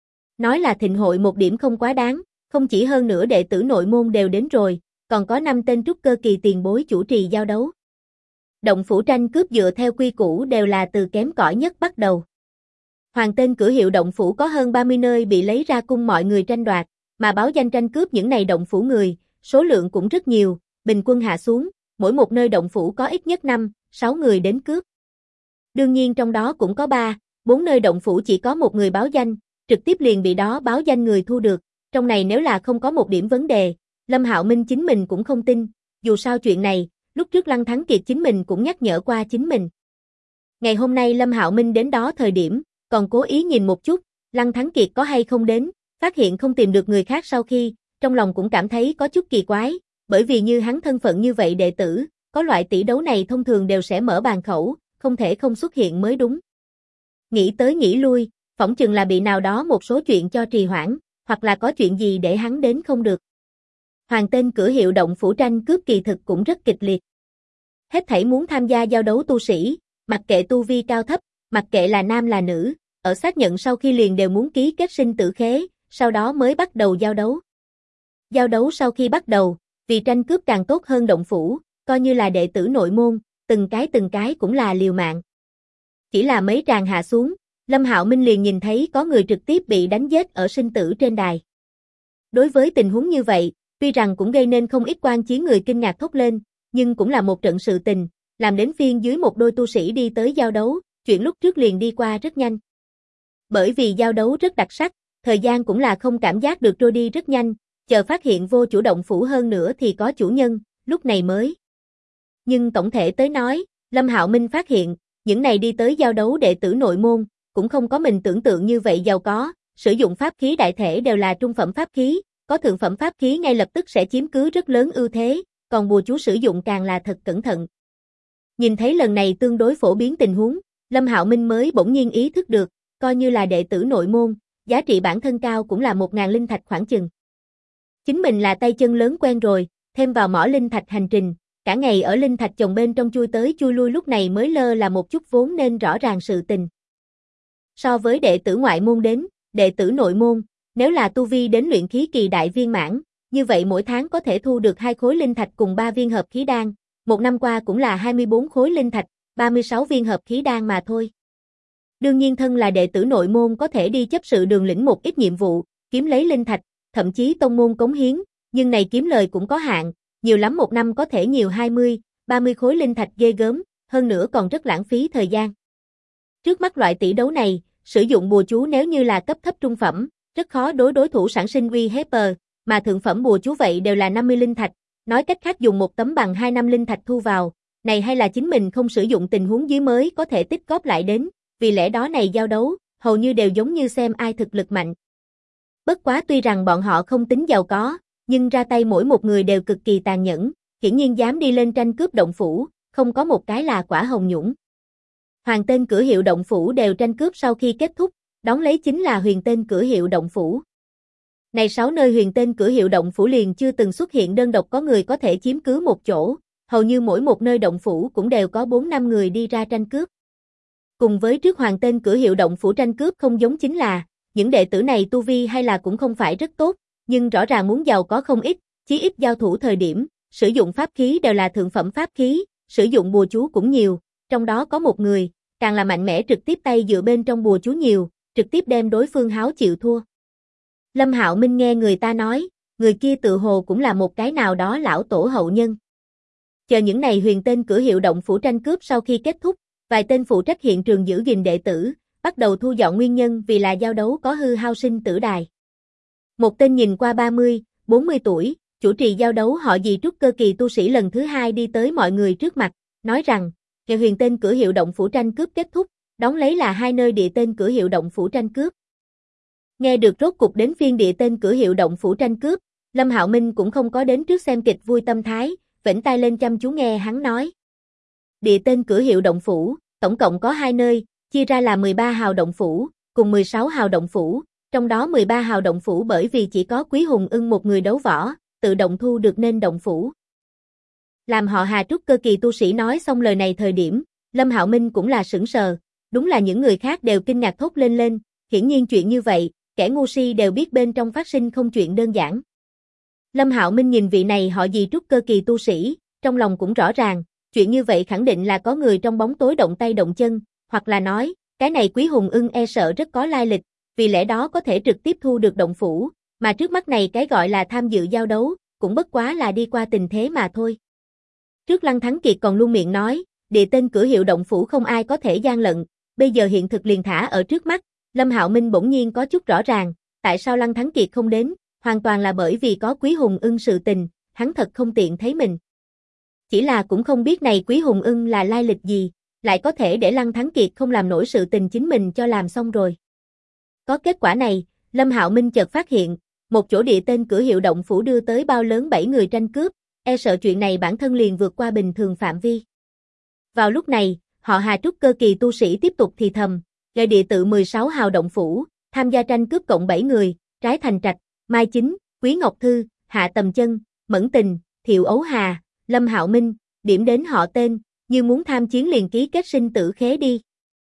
Nói là thịnh hội một điểm không quá đáng, không chỉ hơn nữa đệ tử nội môn đều đến rồi, còn có 5 tên trúc cơ kỳ tiền bối chủ trì giao đấu. Động phủ tranh cướp dựa theo quy củ đều là từ kém cỏi nhất bắt đầu. Hoàng tên cửa hiệu động phủ có hơn 30 nơi bị lấy ra cung mọi người tranh đoạt, mà báo danh tranh cướp những này động phủ người, số lượng cũng rất nhiều, bình quân hạ xuống, mỗi một nơi động phủ có ít nhất 5-6 người đến cướp. Đương nhiên trong đó cũng có 3-4 nơi động phủ chỉ có một người báo danh, trực tiếp liền bị đó báo danh người thu được, trong này nếu là không có một điểm vấn đề, Lâm Hạo Minh chính mình cũng không tin, dù sao chuyện này, lúc trước Lăng Thắng Kiệt chính mình cũng nhắc nhở qua chính mình. Ngày hôm nay Lâm Hạo Minh đến đó thời điểm, còn cố ý nhìn một chút, Lăng Thắng Kiệt có hay không đến, phát hiện không tìm được người khác sau khi, trong lòng cũng cảm thấy có chút kỳ quái, bởi vì như hắn thân phận như vậy đệ tử, có loại tỷ đấu này thông thường đều sẽ mở bàn khẩu, không thể không xuất hiện mới đúng. Nghĩ tới nghĩ lui, phỏng chừng là bị nào đó một số chuyện cho trì hoãn, hoặc là có chuyện gì để hắn đến không được. Hoàng tên cửa hiệu động phủ tranh cướp kỳ thực cũng rất kịch liệt. Hết thảy muốn tham gia giao đấu tu sĩ, mặc kệ tu vi cao thấp, mặc kệ là nam là nữ, ở xác nhận sau khi liền đều muốn ký kết sinh tử khế, sau đó mới bắt đầu giao đấu. Giao đấu sau khi bắt đầu, vì tranh cướp càng tốt hơn động phủ, coi như là đệ tử nội môn, từng cái cũng là liều mạng. Chỉ là mấy tràng hạ xuống, Lâm Hạo Minh liền nhìn thấy có người trực tiếp bị đánh giết ở sinh tử trên đài. Đối với tình huống như vậy, tuy rằng cũng gây nên không ít quan chiến người kinh ngạc thốt lên, nhưng cũng là một trận sự tình, làm đến phiên dưới một đôi tu sĩ đi tới giao đấu, chuyện lúc trước liền đi qua rất nhanh. Bởi vì giao đấu rất đặc sắc, thời gian cũng là không cảm giác được trôi đi rất nhanh, chờ phát hiện vô chủ động phủ hơn nữa thì có chủ nhân, lúc này mới. Nhưng tổng thể tới nói, Lâm Hạo Minh phát hiện, những này đi tới giao đấu đệ tử nội môn, cũng không có mình tưởng tượng như vậy giàu có, sử dụng pháp khí đại thể đều là trung phẩm pháp khí, có thượng phẩm pháp khí ngay lập tức sẽ chiếm cứ rất lớn ưu thế, còn bùa chú sử dụng càng là thật cẩn thận. Nhìn thấy lần này tương đối phổ biến tình huống, Lâm Hạo Minh mới bỗng nhiên ý thức được, coi như là đệ tử nội môn, giá trị bản thân cao cũng là 1.000 linh thạch khoảng chừng. Chính mình là tay chân lớn quen rồi, thêm vào mỏ linh thạch hành trình, cả ngày ở linh thạch chồng bên trong chui tới chui lui lúc này mới lơ là một chút vốn nên rõ ràng sự tình. So với đệ tử ngoại môn đến, đệ tử nội môn, nếu là tu vi đến luyện khí kỳ đại viên mãn, như vậy mỗi tháng có thể thu được 2 khối linh thạch cùng 3 viên hợp khí đan, một năm qua cũng là 24 khối linh thạch, 36 viên hợp khí đan mà thôi. Đương nhiên thân là đệ tử nội môn có thể đi chấp sự đường lĩnh một ít nhiệm vụ, kiếm lấy linh thạch, thậm chí tông môn cống hiến, nhưng này kiếm lời cũng có hạn, nhiều lắm một năm có thể nhiều 20, 30 khối linh thạch ghê gớm, hơn nữa còn rất lãng phí thời gian. Trước mắt loại tỷ đấu này, sử dụng bùa chú nếu như là cấp thấp trung phẩm, rất khó đối thủ sản sinh uy hiếp, mà thượng phẩm bùa chú vậy đều là 50 linh thạch, nói cách khác dùng một tấm bằng 2 năm linh thạch thu vào, này hay là chính mình không sử dụng tình huống dưới mới có thể tích góp lại đến, vì lẽ đó này giao đấu, hầu như đều giống như xem ai thực lực mạnh. Bất quá tuy rằng bọn họ không tính giàu có, nhưng ra tay mỗi một người đều cực kỳ tàn nhẫn, hiển nhiên dám đi lên tranh cướp động phủ, không có một cái là quả hồng nhũng. Hoàng tên cửa hiệu động phủ đều tranh cướp sau khi kết thúc, đón lấy chính là huyền tên cửa hiệu động phủ. Này 6 nơi huyền tên cửa hiệu động phủ liền chưa từng xuất hiện đơn độc có người có thể chiếm cứ một chỗ, hầu như mỗi một nơi động phủ cũng đều có 4-5 người đi ra tranh cướp. Cùng với trước hoàng tên cửa hiệu động phủ tranh cướp không giống chính là, những đệ tử này tu vi hay là cũng không phải rất tốt, nhưng rõ ràng muốn giàu có không ít, chí ít giao thủ thời điểm, sử dụng pháp khí đều là thượng phẩm pháp khí, sử dụng bùa chú cũng nhiều, trong đó có một người, càng là mạnh mẽ trực tiếp tay dựa bên trong bùa chú nhiều, trực tiếp đem đối phương háo chịu thua. Lâm Hạo Minh nghe người ta nói, người kia tự hồ cũng là một cái nào đó lão tổ hậu nhân. Chờ những này huyền tên cửa hiệu động phủ tranh cướp sau khi kết thúc, vài tên phụ trách hiện trường giữ gìn đệ tử, bắt đầu thu dọn nguyên nhân vì là giao đấu có hư hao sinh tử đài. Một tên nhìn qua 30, 40 tuổi, chủ trì giao đấu họ Dì trúc cơ kỳ tu sĩ lần thứ 2 đi tới mọi người trước mặt, nói rằng, chờ huyền tên cửa hiệu động phủ tranh cướp kết thúc, đón lấy là 2 nơi địa tên cửa hiệu động phủ tranh cướp. Nghe được rốt cục đến phiên địa tên cửa hiệu động phủ tranh cướp, Lâm Hạo Minh cũng không có đến trước xem kịch vui tâm thái, vểnh tai lên chăm chú nghe hắn nói. Địa tên cửa hiệu động phủ, tổng cộng có 2 nơi, chia ra là 13 hào động phủ, cùng 16 hào động phủ, trong đó 13 hào động phủ bởi vì chỉ có Quý Hùng Ưng một người đấu võ, tự động thu được nên động phủ. Làm họ Hà trúc cơ kỳ tu sĩ nói xong lời này thời điểm, Lâm Hạo Minh cũng là sững sờ, đúng là những người khác đều kinh ngạc thốt lên, hiển nhiên chuyện như vậy, kẻ ngu si đều biết bên trong phát sinh không chuyện đơn giản. Lâm Hạo Minh nhìn vị này họ Dì trúc cơ kỳ tu sĩ, trong lòng cũng rõ ràng, chuyện như vậy khẳng định là có người trong bóng tối động tay động chân, hoặc là nói, cái này Quý Hùng Ưng e sợ rất có lai lịch, vì lẽ đó có thể trực tiếp thu được động phủ, mà trước mắt này cái gọi là tham dự giao đấu, cũng bất quá là đi qua tình thế mà thôi. Trước Lăng Thắng Kiệt còn luôn miệng nói, địa tên cửa hiệu động phủ không ai có thể gian lận, bây giờ hiện thực liền thả ở trước mắt, Lâm Hạo Minh bỗng nhiên có chút rõ ràng, tại sao Lăng Thắng Kiệt không đến, hoàn toàn là bởi vì có Quý Hùng Ưng sự tình, hắn thật không tiện thấy mình. Chỉ là cũng không biết này Quý Hùng Ưng là lai lịch gì, lại có thể để Lăng Thắng Kiệt không làm nổi sự tình chính mình cho làm xong rồi. Có kết quả này, Lâm Hạo Minh chợt phát hiện, một chỗ địa tên cửa hiệu động phủ đưa tới bao lớn 7 người tranh cướp, e sợ chuyện này bản thân liền vượt qua bình thường phạm vi. Vào lúc này, họ Hà trúc cơ kỳ tu sĩ tiếp tục thì thầm, gợi địa tự 16 hào động phủ, tham gia tranh cướp cộng 7 người, Trái Thành Trạch, Mai Chính, Quý Ngọc Thư, Hạ Tầm Chân, Mẫn Tình, Thiệu Ấu Hà, Lâm Hạo Minh, điểm đến họ tên, như muốn tham chiến liền ký kết sinh tử khế đi.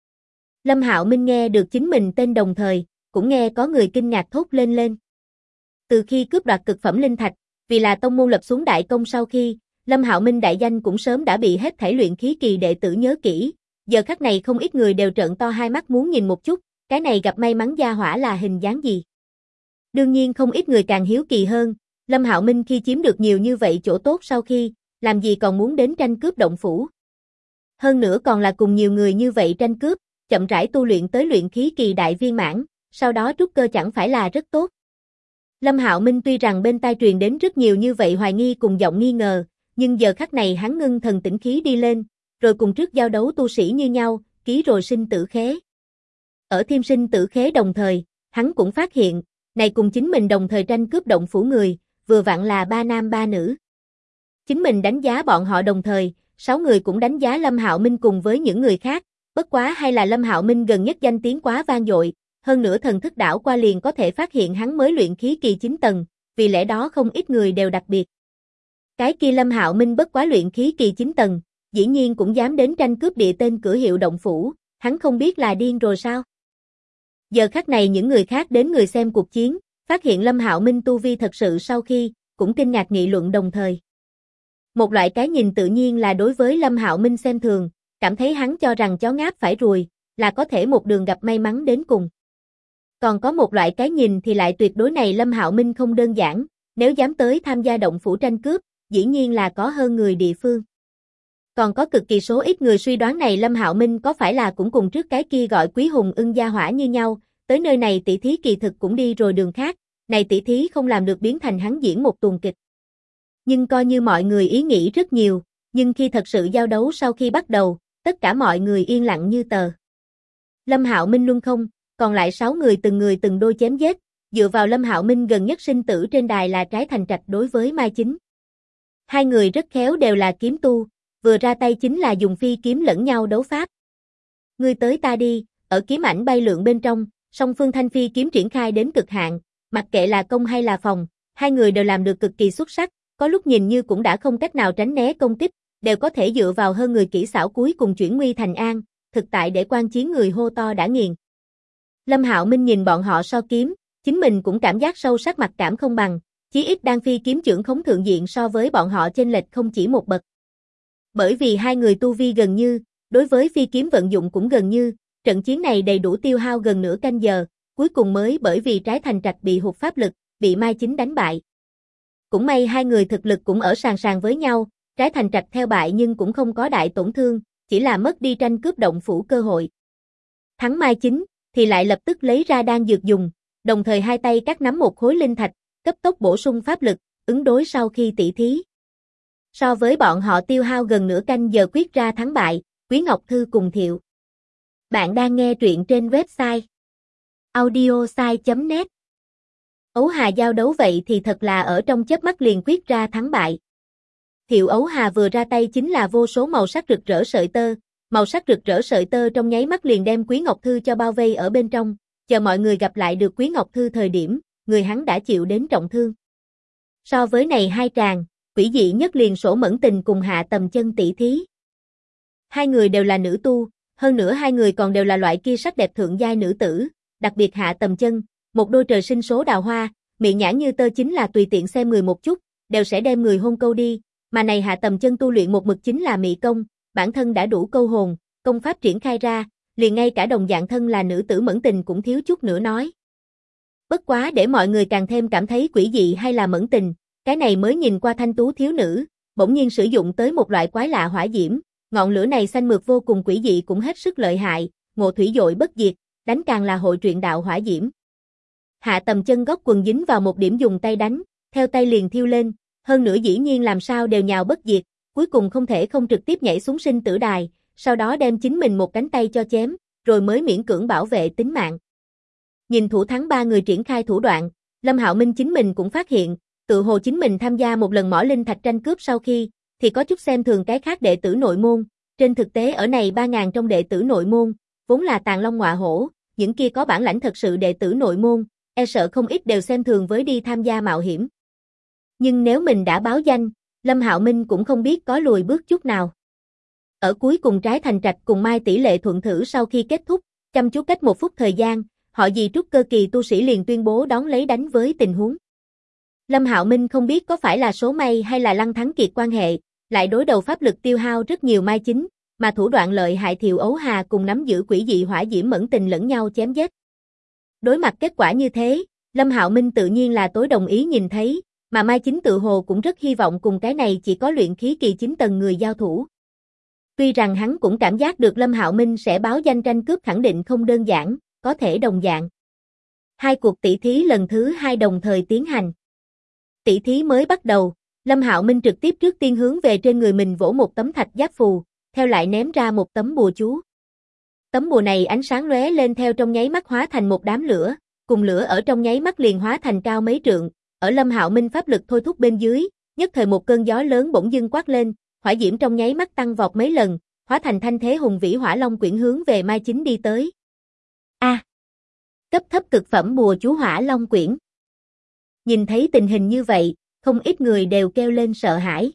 Lâm Hạo Minh nghe được chính mình tên đồng thời, cũng nghe có người kinh ngạc thốt lên. Từ khi cướp đoạt cực phẩm linh thạch, vì là tông môn lập xuống đại công sau khi, Lâm Hạo Minh đại danh cũng sớm đã bị hết thảy luyện khí kỳ đệ tử nhớ kỹ, giờ khắc này không ít người đều trợn to hai mắt muốn nhìn một chút, cái này gặp may mắn gia hỏa là hình dáng gì. Đương nhiên không ít người càng hiếu kỳ hơn, Lâm Hạo Minh khi chiếm được nhiều như vậy chỗ tốt sau khi, làm gì còn muốn đến tranh cướp động phủ. Hơn nữa còn là cùng nhiều người như vậy tranh cướp, chậm rãi tu luyện tới luyện khí kỳ đại viên mãn, sau đó trúc cơ chẳng phải là rất tốt. Lâm Hạo Minh tuy rằng bên tai truyền đến rất nhiều như vậy hoài nghi cùng giọng nghi ngờ, nhưng giờ khắc này hắn ngưng thần tĩnh khí đi lên, rồi cùng trước giao đấu tu sĩ như nhau, ký rồi sinh tử khế. Ở thêm sinh tử khế đồng thời, hắn cũng phát hiện, này cùng chính mình đồng thời tranh cướp động phủ người, vừa vặn là 3 nam 3 nữ. Chính mình đánh giá bọn họ đồng thời, 6 người cũng đánh giá Lâm Hạo Minh cùng với những người khác, bất quá hay là Lâm Hạo Minh gần nhất danh tiếng quá vang dội, hơn nữa thần thức đảo qua liền có thể phát hiện hắn mới luyện khí kỳ 9 tầng, vì lẽ đó không ít người đều đặc biệt Cái kia Lâm Hạo Minh bất quá luyện khí kỳ 9 tầng, dĩ nhiên cũng dám đến tranh cướp địa tên cửa hiệu động phủ, hắn không biết là điên rồi sao? Giờ khắc này những người khác đến người xem cuộc chiến, phát hiện Lâm Hạo Minh tu vi thật sự sau khi, cũng kinh ngạc nghị luận đồng thời. Một loại cái nhìn tự nhiên là đối với Lâm Hạo Minh xem thường, cảm thấy hắn cho rằng chó ngáp phải ruồi, là có thể một đường gặp may mắn đến cùng. Còn có một loại cái nhìn thì lại tuyệt đối này Lâm Hạo Minh không đơn giản, nếu dám tới tham gia động phủ tranh cướp, dĩ nhiên là có hơn người địa phương. Còn có cực kỳ số ít người suy đoán này Lâm Hạo Minh có phải là cũng cùng trước cái kia gọi Quý Hùng Ưng gia hỏa như nhau, tới nơi này tỷ thí kỳ thực cũng đi rồi đường khác, này tỷ thí không làm được biến thành hắn diễn một tuồng kịch. Nhưng coi như mọi người ý nghĩ rất nhiều, nhưng khi thật sự giao đấu sau khi bắt đầu, tất cả mọi người yên lặng như tờ. Lâm Hạo Minh luôn không, còn lại 6 người từng đôi chém giết, dựa vào Lâm Hạo Minh gần nhất sinh tử trên đài là Trái Thành Trạch đối với Mai Chính. Hai người rất khéo đều là kiếm tu, vừa ra tay chính là dùng phi kiếm lẫn nhau đấu pháp. Ngươi tới ta đi, ở kiếm ảnh bay lượn bên trong, song phương thanh phi kiếm triển khai đến cực hạn, mặc kệ là công hay là phòng, hai người đều làm được cực kỳ xuất sắc, có lúc nhìn như cũng đã không cách nào tránh né công kích, đều có thể dựa vào hơn người kỹ xảo cuối cùng chuyển nguy thành an, thực tại để quan chiến người hô to đã nghiền. Lâm Hạo Minh nhìn bọn họ so kiếm, chính mình cũng cảm giác sâu sắc mặc cảm không bằng, chí ít đang phi kiếm trưởng khống thượng diện so với bọn họ chênh lệch không chỉ một bậc. Bởi vì hai người tu vi gần như, đối với phi kiếm vận dụng cũng gần như, trận chiến này đầy đủ tiêu hao gần nửa canh giờ, cuối cùng mới bởi vì Trái Thành Trạch bị hụt pháp lực, bị Mai Chính đánh bại. Cũng may hai người thực lực cũng ở sàn sàn với nhau, Trái Thành Trạch theo bại nhưng cũng không có đại tổn thương, chỉ là mất đi tranh cướp động phủ cơ hội. Thắng Mai Chính, thì lại lập tức lấy ra đan dược dùng, đồng thời hai tay cắt nắm một khối linh thạch, cấp tốc bổ sung pháp lực, ứng đối sau khi tỷ thí. So với bọn họ tiêu hao gần nửa canh giờ quyết ra thắng bại, Quý Ngọc Thư cùng Thiệu. Bạn đang nghe truyện trên website audiosai.net. Ấu Hà giao đấu vậy thì thật là ở trong chớp mắt liền quyết ra thắng bại. Thiệu Ấu Hà vừa ra tay chính là vô số màu sắc rực rỡ sợi tơ, màu sắc rực rỡ sợi tơ trong nháy mắt liền đem Quý Ngọc Thư cho bao vây ở bên trong, chờ mọi người gặp lại được Quý Ngọc Thư thời điểm, người hắn đã chịu đến trọng thương. So với này hai tràng, quỷ dị nhất liền Sổ Mẫn Tình cùng Hạ Tầm Chân tỷ thí. Hai người đều là nữ tu, hơn nữa hai người còn đều là loại kia sắc đẹp thượng giai nữ tử, đặc biệt Hạ Tầm Chân, một đôi trời sinh số đào hoa, miệng nhãn như tơ chính là tùy tiện xem người một chút, đều sẽ đem người hôn câu đi, mà này Hạ Tầm Chân tu luyện một mực chính là mị công, bản thân đã đủ câu hồn, công pháp triển khai ra, liền ngay cả đồng dạng thân là nữ tử Mẫn Tình cũng thiếu chút nữa nói. Bất quá để mọi người càng thêm cảm thấy quỷ dị hay là Mẫn Tình, cái này mới nhìn qua thanh tú thiếu nữ, bỗng nhiên sử dụng tới một loại quái lạ hỏa diễm, ngọn lửa này xanh mượt vô cùng quỷ dị cũng hết sức lợi hại, ngộ thủy dội bất diệt, đánh càng là hội truyện đạo hỏa diễm. Hạ Tầm Chân góc quần dính vào một điểm dùng tay đánh, theo tay liền thiêu lên, hơn nữa dĩ nhiên làm sao đều nhào bất diệt, cuối cùng không thể không trực tiếp nhảy xuống sinh tử đài, sau đó đem chính mình một cánh tay cho chém, rồi mới miễn cưỡng bảo vệ tính mạng. Nhìn thủ thắng ba người triển khai thủ đoạn, Lâm Hạo Minh chính mình cũng phát hiện, tự hồ chính mình tham gia một lần mỏ linh thạch tranh cướp sau khi, thì có chút xem thường cái khác đệ tử nội môn, trên thực tế ở này 3.000 trong đệ tử nội môn, vốn là tàng long ngọa hổ, những kia có bản lãnh thật sự đệ tử nội môn, e sợ không ít đều xem thường với đi tham gia mạo hiểm. Nhưng nếu mình đã báo danh, Lâm Hạo Minh cũng không biết có lùi bước chút nào. Ở cuối cùng Trái Thành Trạch cùng Mai tỷ lệ thuận thử sau khi kết thúc, chăm chú cách 1 phút thời gian, họ Dì trúc cơ kỳ tu sĩ liền tuyên bố đón lấy đánh với tình huống. Lâm Hạo Minh không biết có phải là số may hay là Lăng Thắng Kiệt quan hệ, lại đối đầu pháp lực tiêu hao rất nhiều Mai Chính, mà thủ đoạn lợi hại Thiệu Ấu Hà cùng nắm giữ quỷ dị hỏa diễm Mẫn Tình lẫn nhau chém giết. Đối mặt kết quả như thế, Lâm Hạo Minh tự nhiên là tối đồng ý nhìn thấy, mà Mai Chính tự hồ cũng rất hy vọng cùng cái này chỉ có luyện khí kỳ 9 tầng người giao thủ. Tuy rằng hắn cũng cảm giác được Lâm Hạo Minh sẽ báo danh tranh cướp khẳng định không đơn giản, có thể đồng dạng. Hai cuộc tỷ thí lần thứ 2 đồng thời tiến hành. Tỷ thí mới bắt đầu, Lâm Hạo Minh trực tiếp trước tiên hướng về trên người mình vỗ một tấm thạch giáp phù, theo lại ném ra một tấm bùa chú. Tấm bùa này ánh sáng lóe lên theo trong nháy mắt hóa thành một đám lửa, cùng lửa ở trong nháy mắt liền hóa thành cao mấy trượng, ở Lâm Hạo Minh pháp lực thôi thúc bên dưới, nhất thời một cơn gió lớn bỗng dưng quát lên, hỏa diễm trong nháy mắt tăng vọt mấy lần, hóa thành thanh thế hùng vĩ hỏa long quyển hướng về Mai Chính đi tới. Cấp thấp cực phẩm bùa chú hỏa long quyển. Nhìn thấy tình hình như vậy, không ít người đều kêu lên sợ hãi.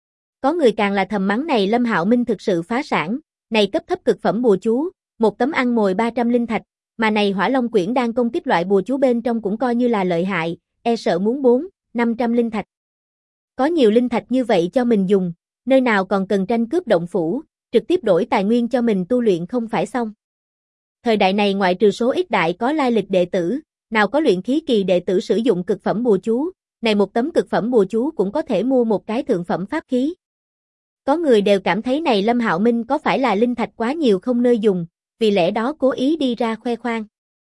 Có người càng là thầm mắng này Lâm Hạo Minh thực sự phá sản, này cấp thấp cực phẩm bùa chú, một tấm ăn mồi 300 linh thạch, mà này Hỏa Long Quyển đang công kích loại bùa chú bên trong cũng coi như là lợi hại, e sợ muốn 400-500 linh thạch. Có nhiều linh thạch như vậy cho mình dùng, nơi nào còn cần tranh cướp động phủ, trực tiếp đổi tài nguyên cho mình tu luyện không phải xong. Thời đại này ngoại trừ số ít đại có lai lịch đệ tử, nào có luyện khí kỳ đệ tử sử dụng cực phẩm bùa chú, này một tấm cực phẩm bùa chú cũng có thể mua một cái thượng phẩm pháp khí. Có người đều cảm thấy này Lâm Hạo Minh có phải là linh thạch quá nhiều không nơi dùng, vì lẽ đó cố ý đi ra khoe khoang.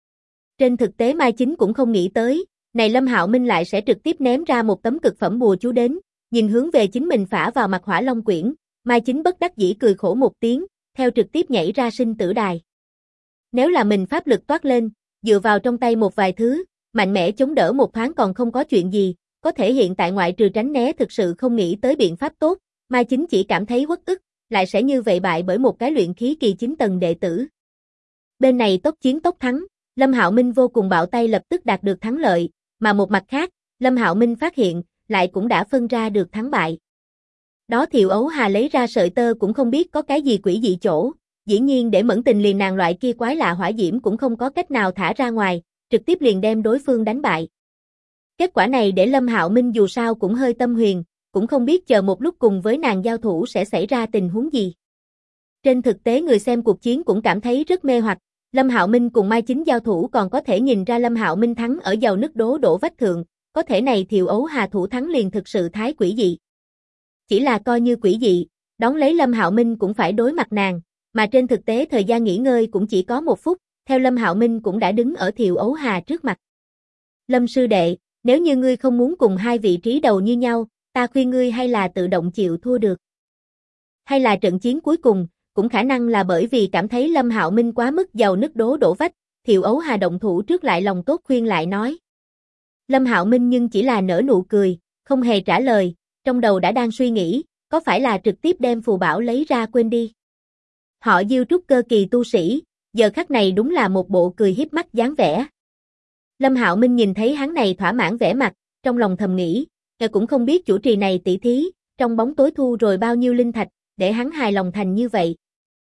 Trên thực tế Mai Chính cũng không nghĩ tới, này Lâm Hạo Minh lại sẽ trực tiếp ném ra một tấm cực phẩm bùa chú đến, nhìn hướng về chính mình phả vào mặt Hỏa Long Quyển, Mai Chính bất đắc dĩ cười khổ một tiếng, theo trực tiếp nhảy ra sinh tử đài. Nếu là mình pháp lực toát lên, dựa vào trong tay một vài thứ, mạnh mẽ chống đỡ một thoáng còn không có chuyện gì, có thể hiện tại ngoại trừ tránh né thực sự không nghĩ tới biện pháp tốt, Mai Chính chỉ cảm thấy uất ức, lại sẽ như vậy bại bởi một cái luyện khí kỳ 9 tầng đệ tử. Bên này tốc chiến tốc thắng, Lâm Hạo Minh vô cùng bạo tay lập tức đạt được thắng lợi, mà một mặt khác, Lâm Hạo Minh phát hiện, lại cũng đã phân ra được thắng bại. Đó Thiệu Ấu Hà lấy ra sợi tơ cũng không biết có cái gì quỷ dị chỗ, dĩ nhiên để Mẫn Tình liền nàng loại kia quái lạ hỏa diễm cũng không có cách nào thả ra ngoài, trực tiếp liền đem đối phương đánh bại. Kết quả này để Lâm Hạo Minh dù sao cũng hơi tâm huyền, cũng không biết chờ một lúc cùng với nàng giao thủ sẽ xảy ra tình huống gì. Trên thực tế người xem cuộc chiến cũng cảm thấy rất mê hoặc, Lâm Hạo Minh cùng Mai Chính giao thủ còn có thể nhìn ra Lâm Hạo Minh thắng ở giàu nứt đổ vách thượng, có thể này Thiệu Ấu Hà thủ thắng liền thực sự thái quỷ dị. Chỉ là coi như quỷ dị, đón lấy Lâm Hạo Minh cũng phải đối mặt nàng, mà trên thực tế thời gian nghỉ ngơi cũng chỉ có 1 phút, theo Lâm Hạo Minh cũng đã đứng ở Thiệu Ấu Hà trước mặt. Lâm sư đệ, nếu như ngươi không muốn cùng hai vị trí đầu như nhau, ta khuyên ngươi hay là tự động chịu thua được. Hay là trận chiến cuối cùng, cũng khả năng là bởi vì cảm thấy Lâm Hạo Minh quá mức giàu nứt đổ vách, Thiệu Ấu Hà động thủ trước lại lòng tốt khuyên lại nói. Lâm Hạo Minh nhưng chỉ là nở nụ cười, không hề trả lời, trong đầu đã đang suy nghĩ, có phải là trực tiếp đem phù bảo lấy ra quên đi. Họ Diêu trúc cơ kỳ tu sĩ, giờ khắc này đúng là một bộ cười hiếp mắt dáng vẻ. Lâm Hạo Minh nhìn thấy hắn này thỏa mãn vẻ mặt, trong lòng thầm nghĩ, cũng không biết chủ trì này tỷ thí, trong bóng tối thu rồi bao nhiêu linh thạch, để hắn hài lòng thành như vậy.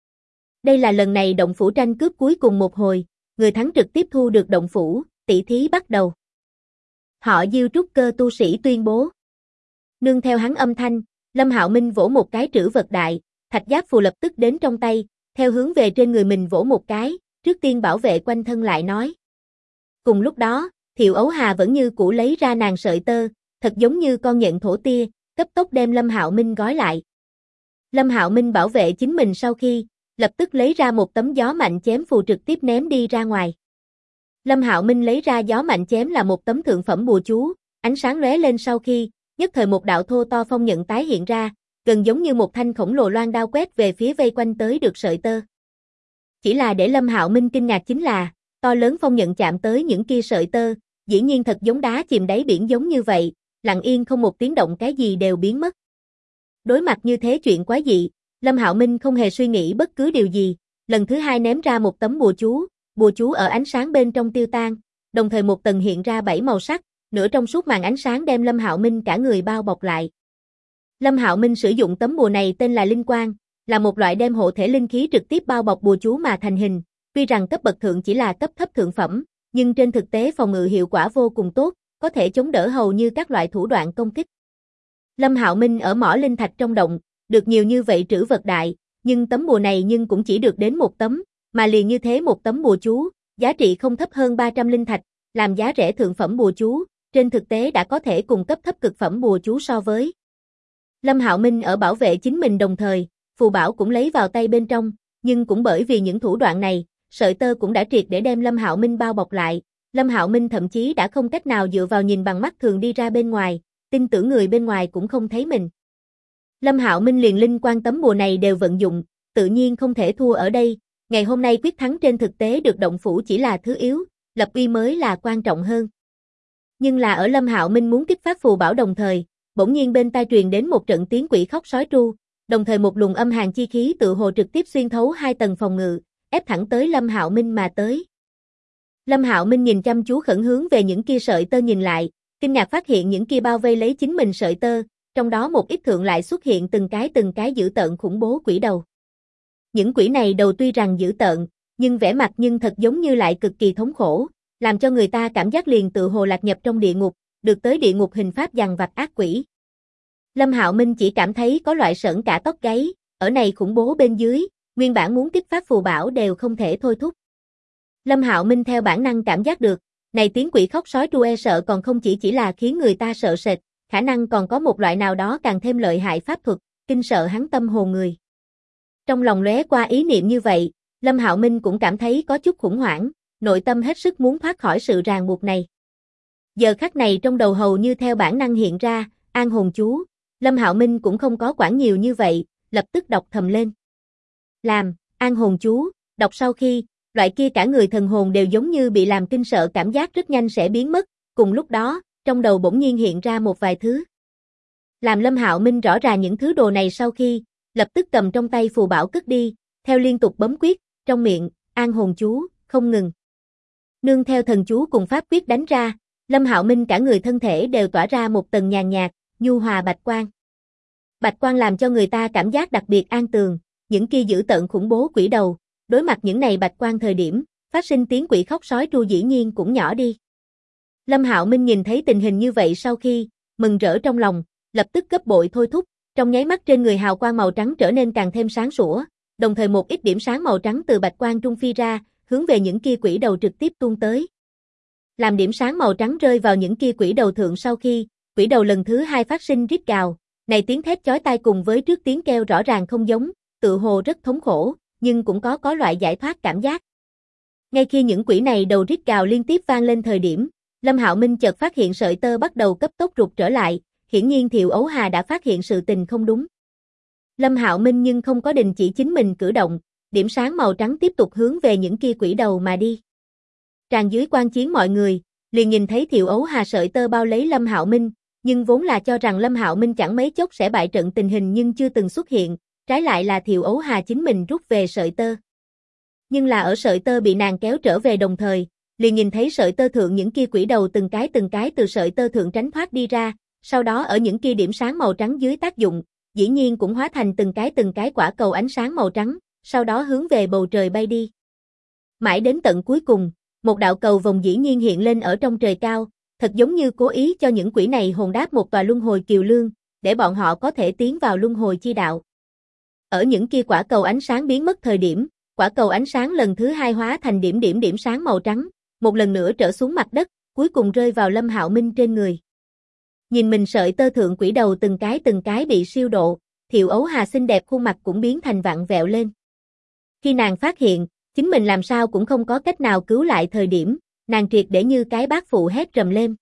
Đây là lần này động phủ tranh cướp cuối cùng một hồi, người thắng trực tiếp thu được động phủ, tỷ thí bắt đầu. Họ Diêu trúc cơ tu sĩ tuyên bố. Nương theo hắn âm thanh, Lâm Hạo Minh vỗ một cái trữ vật đại, thạch giáp phù lập tức đến trong tay, theo hướng về trên người mình vỗ một cái, trước tiên bảo vệ quanh thân lại nói. Cùng lúc đó, Thiệu Ấu Hà vẫn như cũ lấy ra nàng sợi tơ, thật giống như con nhện thổ tia, cấp tốc đem Lâm Hạo Minh gói lại. Lâm Hạo Minh bảo vệ chính mình sau khi, lập tức lấy ra một tấm gió mạnh chém phù trực tiếp ném đi ra ngoài. Lâm Hạo Minh lấy ra gió mạnh chém là một tấm thượng phẩm bùa chú, ánh sáng lóe lên sau khi, nhất thời một đạo thô to phong nhận tái hiện ra, gần giống như một thanh khổng lồ loan đao quét về phía vây quanh tới được sợi tơ. Chỉ là để Lâm Hạo Minh kinh ngạc chính là, to lớn phong nhận chạm tới những kia sợi tơ, dĩ nhiên thật giống đá chìm đáy biển giống như vậy, lặng yên không một tiếng động cái gì đều biến mất. Đối mặt như thế chuyện quái dị, Lâm Hạo Minh không hề suy nghĩ bất cứ điều gì, lần thứ hai ném ra một tấm bùa chú ở ánh sáng bên trong tiêu tan, đồng thời một tầng hiện ra 7 màu sắc, nửa trong suốt màn ánh sáng đem Lâm Hạo Minh cả người bao bọc lại. Lâm Hạo Minh sử dụng tấm bùa này tên là Linh Quang, là một loại đem hộ thể linh khí trực tiếp bao bọc bùa chú mà thành hình, tuy rằng cấp bậc thượng chỉ là cấp thấp thượng phẩm, nhưng trên thực tế phòng ngự hiệu quả vô cùng tốt, có thể chống đỡ hầu như các loại thủ đoạn công kích. Lâm Hạo Minh ở mỏ linh thạch trong động, được nhiều như vậy trữ vật đại, nhưng tấm bùa này nhưng cũng chỉ được đến một tấm, mà liền như thế một tấm bùa chú, giá trị không thấp hơn 300 linh thạch, làm giá rẻ thượng phẩm bùa chú, trên thực tế đã có thể cùng cấp thấp cực phẩm bùa chú so với. Lâm Hạo Minh ở bảo vệ chính mình đồng thời, phù bảo cũng lấy vào tay bên trong, nhưng cũng bởi vì những thủ đoạn này, sợi tơ cũng đã triệt để đem Lâm Hạo Minh bao bọc lại, Lâm Hạo Minh thậm chí đã không cách nào dựa vào nhìn bằng mắt thường đi ra bên ngoài, tin tưởng người bên ngoài cũng không thấy mình. Lâm Hạo Minh liền linh quang tấm bùa này đều vận dụng, tự nhiên không thể thua ở đây, ngày hôm nay quyết thắng trên thực tế được động phủ chỉ là thứ yếu, lập uy mới là quan trọng hơn. Nhưng là ở Lâm Hạo Minh muốn kích phát phù bảo đồng thời, bỗng nhiên bên tai truyền đến một trận tiếng quỷ khóc sói tru, đồng thời một luồng âm hàn chi khí tự hồ trực tiếp xuyên thấu 2 tầng phòng ngự, ép thẳng tới Lâm Hạo Minh mà tới. Lâm Hạo Minh nhìn chăm chú khẩn hướng về những kia sợi tơ nhìn lại, kinh ngạc phát hiện những kia bao vây lấy chính mình sợi tơ, trong đó một ít thượng lại xuất hiện từng cái dữ tợn khủng bố quỷ đầu. Những quỷ này đầu tuy rằng dữ tợn, nhưng vẻ mặt nhưng thật giống như lại cực kỳ thống khổ, làm cho người ta cảm giác liền tự hồ lạc nhập trong địa ngục, được tới địa ngục hình pháp dằn vặt ác quỷ. Lâm Hạo Minh chỉ cảm thấy có loại sởn cả tóc gáy, ở này khủng bố bên dưới, nguyên bản muốn kích phát phù bảo đều không thể thôi thúc. Lâm Hạo Minh theo bản năng cảm giác được, này tiếng quỷ khóc sói tru e sợ còn không chỉ là khiến người ta sợ sệt, khả năng còn có một loại nào đó càng thêm lợi hại pháp thuật, kinh sợ hắn tâm hồn người. Trong lòng lóe qua ý niệm như vậy, Lâm Hạo Minh cũng cảm thấy có chút khủng hoảng, nội tâm hết sức muốn thoát khỏi sự ràng buộc này. Giờ khắc này trong đầu hầu như theo bản năng hiện ra, an hồn chú, Lâm Hạo Minh cũng không có quản nhiều như vậy, lập tức đọc thầm lên. Làm, an hồn chú, đọc sau khi, loại kia cả người thần hồn đều giống như bị làm kinh sợ cảm giác rất nhanh sẽ biến mất, cùng lúc đó, trong đầu bỗng nhiên hiện ra một vài thứ. Làm Lâm Hạo Minh rõ ràng những thứ đồ này sau khi, lập tức cầm trong tay phù bảo cất đi, theo liên tục bấm quyết, trong miệng, an hồn chú, không ngừng. Nương theo thần chú cùng pháp quyết đánh ra, Lâm Hạo Minh cả người thân thể đều tỏa ra một tầng nhàn nhạt, nhu hòa bạch quang. Bạch quang làm cho người ta cảm giác đặc biệt an tường, những kia dữ tợn khủng bố quỷ đầu, đối mặt những này bạch quang thời điểm, phát sinh tiếng quỷ khóc sói tru dĩ nhiên cũng nhỏ đi. Lâm Hạo Minh nhìn thấy tình hình như vậy sau khi, mừng rỡ trong lòng, lập tức gấp bội thôi thúc, trong nháy mắt trên người hào quang màu trắng trở nên càng thêm sáng sủa, đồng thời một ít điểm sáng màu trắng từ bạch quang trung phi ra, hướng về những kia quỷ đầu trực tiếp tuôn tới. Làm điểm sáng màu trắng rơi vào những kia quỷ đầu thượng sau khi, quỷ đầu lần thứ hai phát sinh rít gào, này tiếng thét chói tai cùng với trước tiếng kêu rõ ràng không giống, tự hồ rất thống khổ, nhưng cũng có loại giải thoát cảm giác. Ngay khi những quỷ này đầu rít gào liên tiếp vang lên thời điểm, Lâm Hạo Minh chợt phát hiện sợi tơ bắt đầu cấp tốc rụt trở lại, hiển nhiên Thiệu Ấu Hà đã phát hiện sự tình không đúng. Lâm Hạo Minh nhưng không có đình chỉ chính mình cử động, điểm sáng màu trắng tiếp tục hướng về những kia quỷ đầu mà đi. Tràn dưới quan chiến mọi người, liền nhìn thấy Thiệu Ấu Hà sợi tơ bao lấy Lâm Hạo Minh, nhưng vốn là cho rằng Lâm Hạo Minh chẳng mấy chốc sẽ bại trận tình hình nhưng chưa từng xuất hiện, trái lại là Thiệu Ấu Hà chính mình rút về sợi tơ. Nhưng là ở sợi tơ bị nàng kéo trở về đồng thời, liền nhìn thấy sợi tơ thượng những kia quỷ đầu từng cái từ sợi tơ thượng tránh thoát đi ra, sau đó ở những kia điểm sáng màu trắng dưới tác dụng, dĩ nhiên cũng hóa thành từng cái quả cầu ánh sáng màu trắng, sau đó hướng về bầu trời bay đi. Mãi đến tận cuối cùng, một đạo cầu vồng dĩ nhiên hiện lên ở trong trời cao, thật giống như cố ý cho những quỷ này hồn đáp một tòa luân hồi kiều lương, để bọn họ có thể tiến vào luân hồi chi đạo. Ở những kia quả cầu ánh sáng biến mất thời điểm, quả cầu ánh sáng lần thứ hai hóa thành điểm sáng màu trắng, một lần nữa trở xuống mặt đất, cuối cùng rơi vào Lâm Hạo Minh trên người. Nhìn mình sợi tơ thượng quỷ đầu từng cái bị siêu độ, Thiệu Ấu Hà xinh đẹp khuôn mặt cũng biến thành vặn vẹo lên. Khi nàng phát hiện, chính mình làm sao cũng không có cách nào cứu lại thời điểm, nàng triệt để như cái bát phụ hét rầm lên.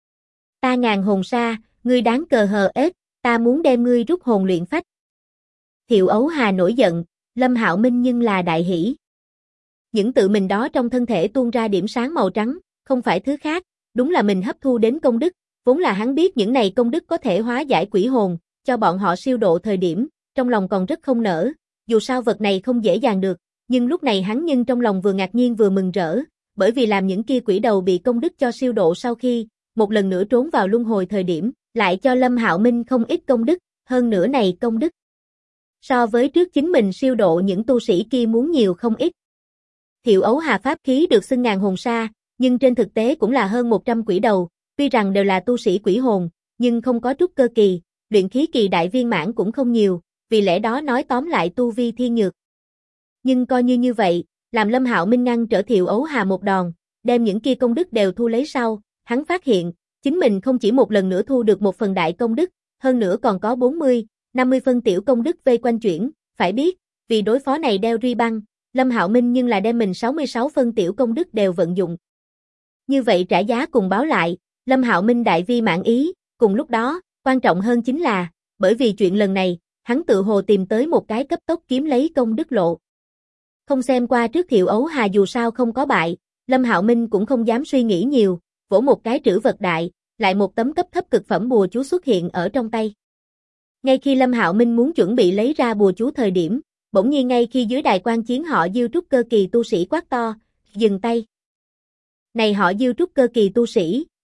Ta ngàn hồn sa, ngươi đáng cờ hờ ếch, ta muốn đem ngươi rút hồn luyện phách. Thiệu Ấu Hà nổi giận, Lâm Hạo Minh nhưng là đại hỉ. Những tự mình đó trong thân thể tuôn ra điểm sáng màu trắng, không phải thứ khác, đúng là mình hấp thu đến công đức, vốn là hắn biết những này công đức có thể hóa giải quỷ hồn, cho bọn họ siêu độ thời điểm, trong lòng còn rất không nỡ, dù sao vật này không dễ dàng được, nhưng lúc này hắn nhưng trong lòng vừa ngạc nhiên vừa mừng rỡ, bởi vì làm những kia quỷ đầu bị công đức cho siêu độ sau khi, một lần nữa trốn vào luân hồi thời điểm, lại cho Lâm Hạo Minh không ít công đức, hơn nữa này công đức. So với trước chính mình siêu độ những tu sĩ kia muốn nhiều không ít. Thiệu Ấu Hà pháp khí được xưng ngàn hồn sa, nhưng trên thực tế cũng là hơn 100 quỷ đầu, tuy rằng đều là tu sĩ quỷ hồn, nhưng không có trúc cơ kỳ, luyện khí kỳ đại viên mãn cũng không nhiều, vì lẽ đó nói tóm lại tu vi thiên nhược. Nhưng coi như vậy, làm Lâm Hạo Minh ngăn trở Thiệu Ấu Hà một đòn, đem những kia công đức đều thu lấy sau, hắn phát hiện, chính mình không chỉ một lần nữa thu được một phần đại công đức, hơn nữa còn có 40, 50 phân tiểu công đức vây quanh chuyển, phải biết, vì đối phó này đeo ruy băng, Lâm Hạo Minh nhưng là đem mình 66 phân tiểu công đức đều vận dụng. Như vậy trả giá cùng báo lại, Lâm Hạo Minh đại vi mãn ý, cùng lúc đó, quan trọng hơn chính là, bởi vì chuyện lần này, hắn tự hồ tìm tới một cái cấp tốc kiếm lấy công đức lộ. Không xem qua trước Thiệu Ấu Hà dù sao không có bại, Lâm Hạo Minh cũng không dám suy nghĩ nhiều, vỗ một cái trữ vật đại, lại một tấm cấp thấp cực phẩm bùa chú xuất hiện ở trong tay. Ngay khi Lâm Hạo Minh muốn chuẩn bị lấy ra bùa chú thời điểm, bỗng nhiên ngay khi dưới đài quan chiến họ Diêu trúc cơ kỳ tu sĩ quát to, dừng tay. Này họ Diêu trúc cơ kỳ tu sĩ,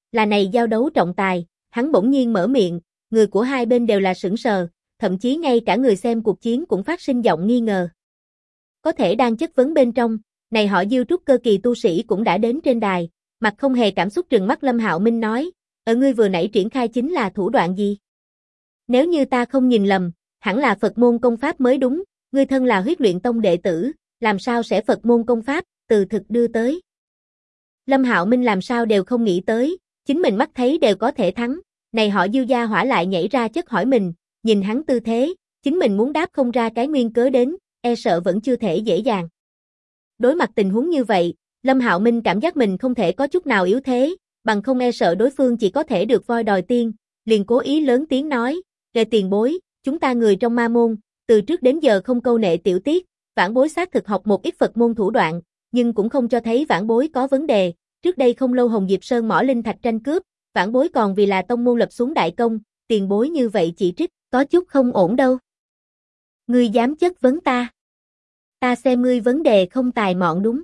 là này giao đấu trọng tài, hắn bỗng nhiên mở miệng, người của hai bên đều là sững sờ, thậm chí ngay cả người xem cuộc chiến cũng phát sinh giọng nghi ngờ. Có thể đang chất vấn bên trong, này họ Diêu trúc cơ kỳ tu sĩ cũng đã đến trên đài, mặt không hề cảm xúc trừng mắt Lâm Hạo Minh nói, ngươi vừa nãy triển khai chính là thủ đoạn gì? Nếu như ta không nhìn lầm, hẳn là Phật môn công pháp mới đúng, ngươi thân là Huyết Luyện Tông đệ tử, làm sao sẽ Phật môn công pháp, từ thực đưa tới. Lâm Hạo Minh làm sao đều không nghĩ tới, chính mình mắt thấy đều có thể thắng, này họ Diêu gia hỏa lại nhảy ra chất hỏi mình, nhìn hắn tư thế, chính mình muốn đáp không ra cái nguyên cớ đến, e sợ vẫn chưa thể dễ dàng. Đối mặt tình huống như vậy, Lâm Hạo Minh cảm giác mình không thể có chút nào yếu thế, bằng không e sợ đối phương chỉ có thể được voi đòi tiên, liền cố ý lớn tiếng nói, "Kệ tiền bối, chúng ta người trong ma môn, từ trước đến giờ không câu nệ tiểu tiết, vãn bối xác thực học một ít Phật môn thủ đoạn, nhưng cũng không cho thấy vãn bối có vấn đề, trước đây không lâu Hồng Diệp Sơn mỏ linh thạch tranh cướp, vãn bối còn vì là tông môn lập xuống đại công, tiền bối như vậy chỉ trích, có chút không ổn đâu. Ngươi dám chất vấn ta? Ta xem ngươi vấn đề không tài mọn đúng."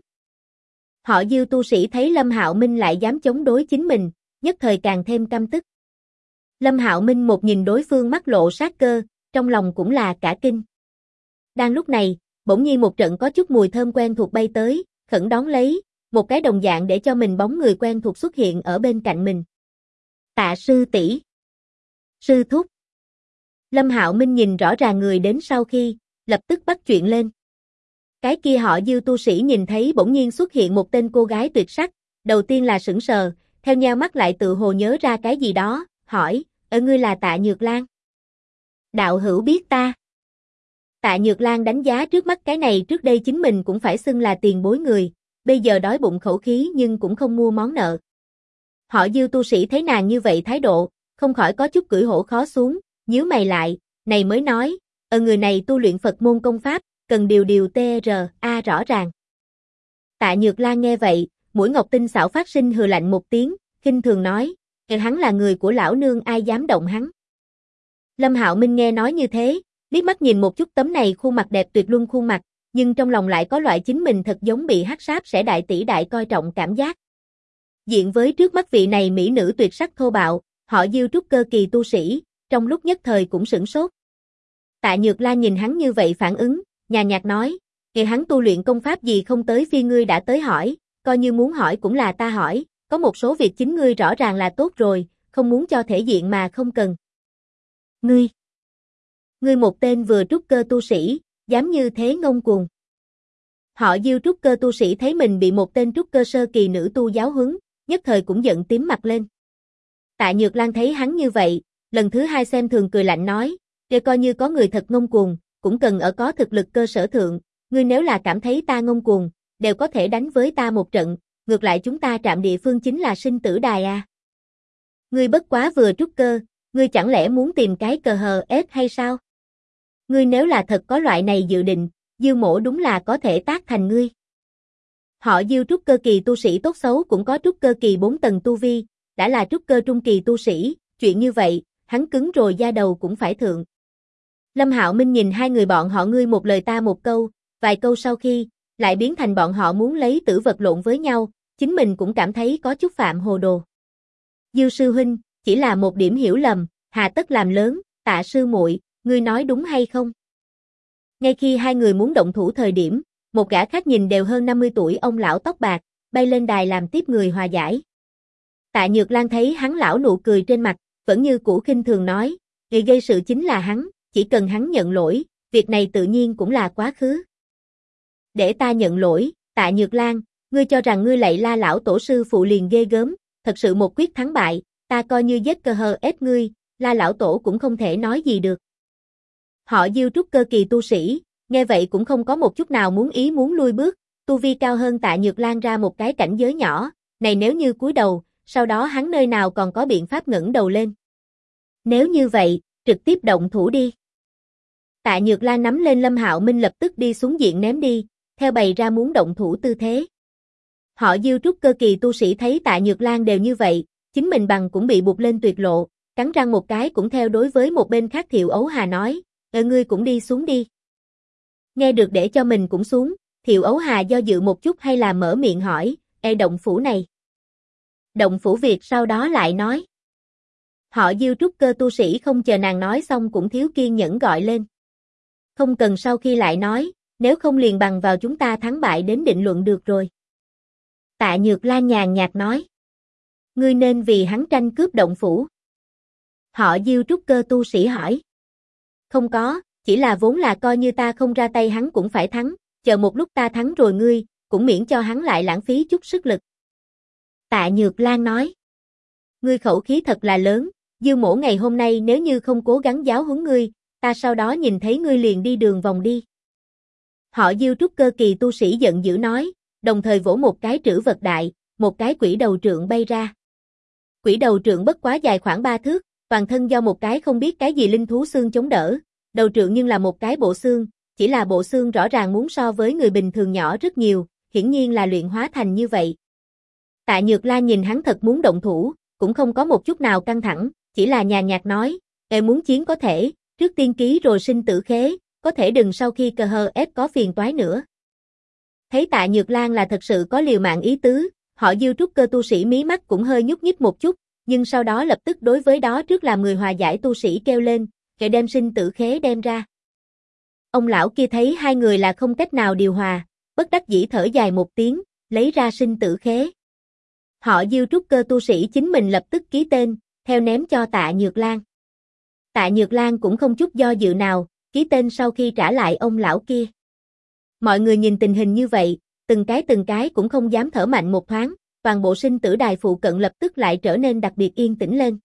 Họ Diêu tu sĩ thấy Lâm Hạo Minh lại dám chống đối chính mình, nhất thời càng thêm căm tức. Lâm Hạo Minh một nhìn đối phương mắt lộ sát cơ, trong lòng cũng là cả kinh. Đang lúc này, bỗng nhiên một trận có chút mùi thơm quen thuộc bay tới, khẩn đón lấy, một cái đồng dạng để cho mình bóng người quen thuộc xuất hiện ở bên cạnh mình. Tạ sư tỷ, sư thúc. Lâm Hạo Minh nhìn rõ ràng người đến sau khi, lập tức bắt chuyện lên. Cái kia họ Diêu tu sĩ nhìn thấy bỗng nhiên xuất hiện một tên cô gái tuyệt sắc, đầu tiên là sững sờ, theo nheo mắt lại tự hồ nhớ ra cái gì đó, hỏi, ngươi là Tạ Nhược Lan? Đạo hữu biết ta. Tạ Nhược Lan đánh giá trước mắt cái này trước đây chính mình cũng phải xưng là tiền bối người, bây giờ đói bụng khẩu khí nhưng cũng không mua món nợ. Họ Diêu tu sĩ thấy nàng như vậy thái độ, không khỏi có chút cưỡi hổ khó xuống, nhíu mày lại, này mới nói, người này tu luyện Phật môn công pháp, cần điều TRA rõ ràng. Tạ Nhược Lan nghe vậy, mũi ngọc tinh xảo phát sinh hừ lạnh một tiếng, khinh thường nói, hắn là người của lão nương ai dám động hắn. Lâm Hạo Minh nghe nói như thế, liếc mắt nhìn một chút tấm này khuôn mặt đẹp tuyệt luân khuôn mặt, nhưng trong lòng lại có loại chính mình thật giống bị hắc sáp sẽ đại tỷ đại coi trọng cảm giác. Diện với trước mắt vị này mỹ nữ tuyệt sắc thô bạo, họ Diêu trúc cơ kỳ tu sĩ, trong lúc nhất thời cũng sửng sốt. Tạ Nhược Lan nhìn hắn như vậy phản ứng, nhàn nhạt nói, kìa hắn tu luyện công pháp gì không tới phiên ngươi đã tới hỏi, coi như muốn hỏi cũng là ta hỏi, có một số việc chính ngươi rõ ràng là tốt rồi, không muốn cho thể diện mà không cần. Ngươi một tên vừa trúc cơ tu sĩ, dám như thế ngông cuồng. Họ Diêu trúc cơ tu sĩ thấy mình bị một tên trúc cơ sơ kỳ nữ tu giáo huấn, nhất thời cũng giận tím mặt lên. Tạ Nhược Lan thấy hắn như vậy, lần thứ hai xem thường cười lạnh nói, để coi như có người thật ngông cuồng, cũng cần ở có thực lực cơ sở thượng, ngươi nếu là cảm thấy ta ngông cuồng, đều có thể đánh với ta một trận, ngược lại chúng ta trạm địa phương chính là sinh tử đài à. Ngươi bất quá vừa trúc cơ, ngươi chẳng lẽ muốn tìm cái cờ hờ ép hay sao? Ngươi nếu là thật có loại này dự định, Diêu mổ đúng là có thể tác thành ngươi. Họ Diêu trúc cơ kỳ tu sĩ tốt xấu cũng có trúc cơ kỳ 4 tầng tu vi, đã là trúc cơ trung kỳ tu sĩ, chuyện như vậy, hắn cứng rồi da đầu cũng phải thượng. Lâm Hạo Minh nhìn hai người bọn họ ngươi một lời ta một câu, vài câu sau khi, lại biến thành bọn họ muốn lấy tử vật lộn với nhau, chính mình cũng cảm thấy có chút phạm hồ đồ. Diêu sư huynh, chỉ là một điểm hiểu lầm, hà tất làm lớn, Tạ sư muội, ngươi nói đúng hay không? Ngay khi hai người muốn động thủ thời điểm, một gã khác nhìn đều hơn 50 tuổi ông lão tóc bạc, bay lên đài làm tiếp người hòa giải. Tạ Nhược Lan thấy hắn lão nụ cười trên mặt, vẫn như cũ khinh thường nói, người gây sự chính là hắn, chỉ cần hắn nhận lỗi, việc này tự nhiên cũng là quá khứ. Để ta nhận lỗi, Tạ Nhược Lan, ngươi cho rằng ngươi lạy La lão tổ sư phụ liền ghê gớm, thật sự một quyết thắng bại, ta coi như giết cơ hờ ép ngươi, La lão tổ cũng không thể nói gì được. Họ Diêu trúc cơ kỳ tu sĩ, nghe vậy cũng không có một chút nào muốn ý muốn lui bước, tu vi cao hơn Tạ Nhược Lan ra một cái cảnh giới nhỏ, này nếu như cúi đầu, sau đó hắn nơi nào còn có biện pháp ngẩng đầu lên. Nếu như vậy, trực tiếp động thủ đi. Tạ Nhược Lan nắm lên Lâm Hạo Minh lập tức đi xuống diện ném đi, theo bày ra muốn động thủ tư thế. Họ Diêu trúc cơ kỳ tu sĩ thấy Tạ Nhược Lan đều như vậy, chính mình bằng cũng bị buộc lên tuyệt lộ, cắn răng một cái cũng theo đối với một bên khác Thiệu Ấu Hà nói, ngươi cũng đi xuống đi. Nghe được để cho mình cũng xuống, Thiệu Ấu Hà do dự một chút hay là mở miệng hỏi, động phủ này. Động phủ Việt sau đó lại nói. Họ Diêu trúc cơ tu sĩ không chờ nàng nói xong cũng thiếu kiên nhẫn gọi lên. Không cần, sau khi lại nói, nếu không liền bằng vào chúng ta thắng bại đến định luận được rồi. Tạ Nhược Lan nhàn nhạt nói. Ngươi nên vì hắn tranh cướp động phủ. Họ Diêu trúc cơ tu sĩ hỏi. Không có, chỉ là vốn là coi như ta không ra tay hắn cũng phải thắng, chờ một lúc ta thắng rồi ngươi, cũng miễn cho hắn lại lãng phí chút sức lực. Tạ Nhược Lan nói. Ngươi khẩu khí thật là lớn, Diêu mỗ ngày hôm nay nếu như không cố gắng giáo huấn ngươi, ta sau đó nhìn thấy ngươi liền đi đường vòng đi. Họ Diêu trúc cơ kỳ tu sĩ giận dữ nói, đồng thời vỗ một cái trữ vật đại, một cái quỷ đầu trượng bay ra. Quỷ đầu trượng bất quá dài khoảng 3 thước, toàn thân do một cái không biết cái gì linh thú xương chống đỡ, đầu trượng nhưng là một cái bộ xương, chỉ là bộ xương rõ ràng muốn so với người bình thường nhỏ rất nhiều, hiển nhiên là luyện hóa thành như vậy. Tạ Nhược Lan nhìn hắn thật muốn động thủ, cũng không có một chút nào căng thẳng, chỉ là nhàn nhạt nói, muốn chiến có thể, trước tiên ký rồi sinh tử khế, có thể đừng sau khi cờ hờ ép có phiền toái nữa. Thấy Tạ Nhược Lan là thật sự có liều mạng ý tứ, họ Diêu trúc cơ tu sĩ mí mắt cũng hơi nhúc nhích một chút, nhưng sau đó lập tức đối với đó trước làm người hòa giải tu sĩ kêu lên, kẻ đem sinh tử khế đem ra. Ông lão kia thấy hai người là không cách nào điều hòa, bất đắc dĩ thở dài một tiếng, lấy ra sinh tử khế. Họ Diêu trúc cơ tu sĩ chính mình lập tức ký tên, theo ném cho Tạ Nhược Lan. Tạ Nhược Lan cũng không chút do dự nào, ký tên sau khi trả lại ông lão kia. Mọi người nhìn tình hình như vậy, từng cái cũng không dám thở mạnh một thoáng, toàn bộ sinh tử đài phụ cận lập tức lại trở nên đặc biệt yên tĩnh lên.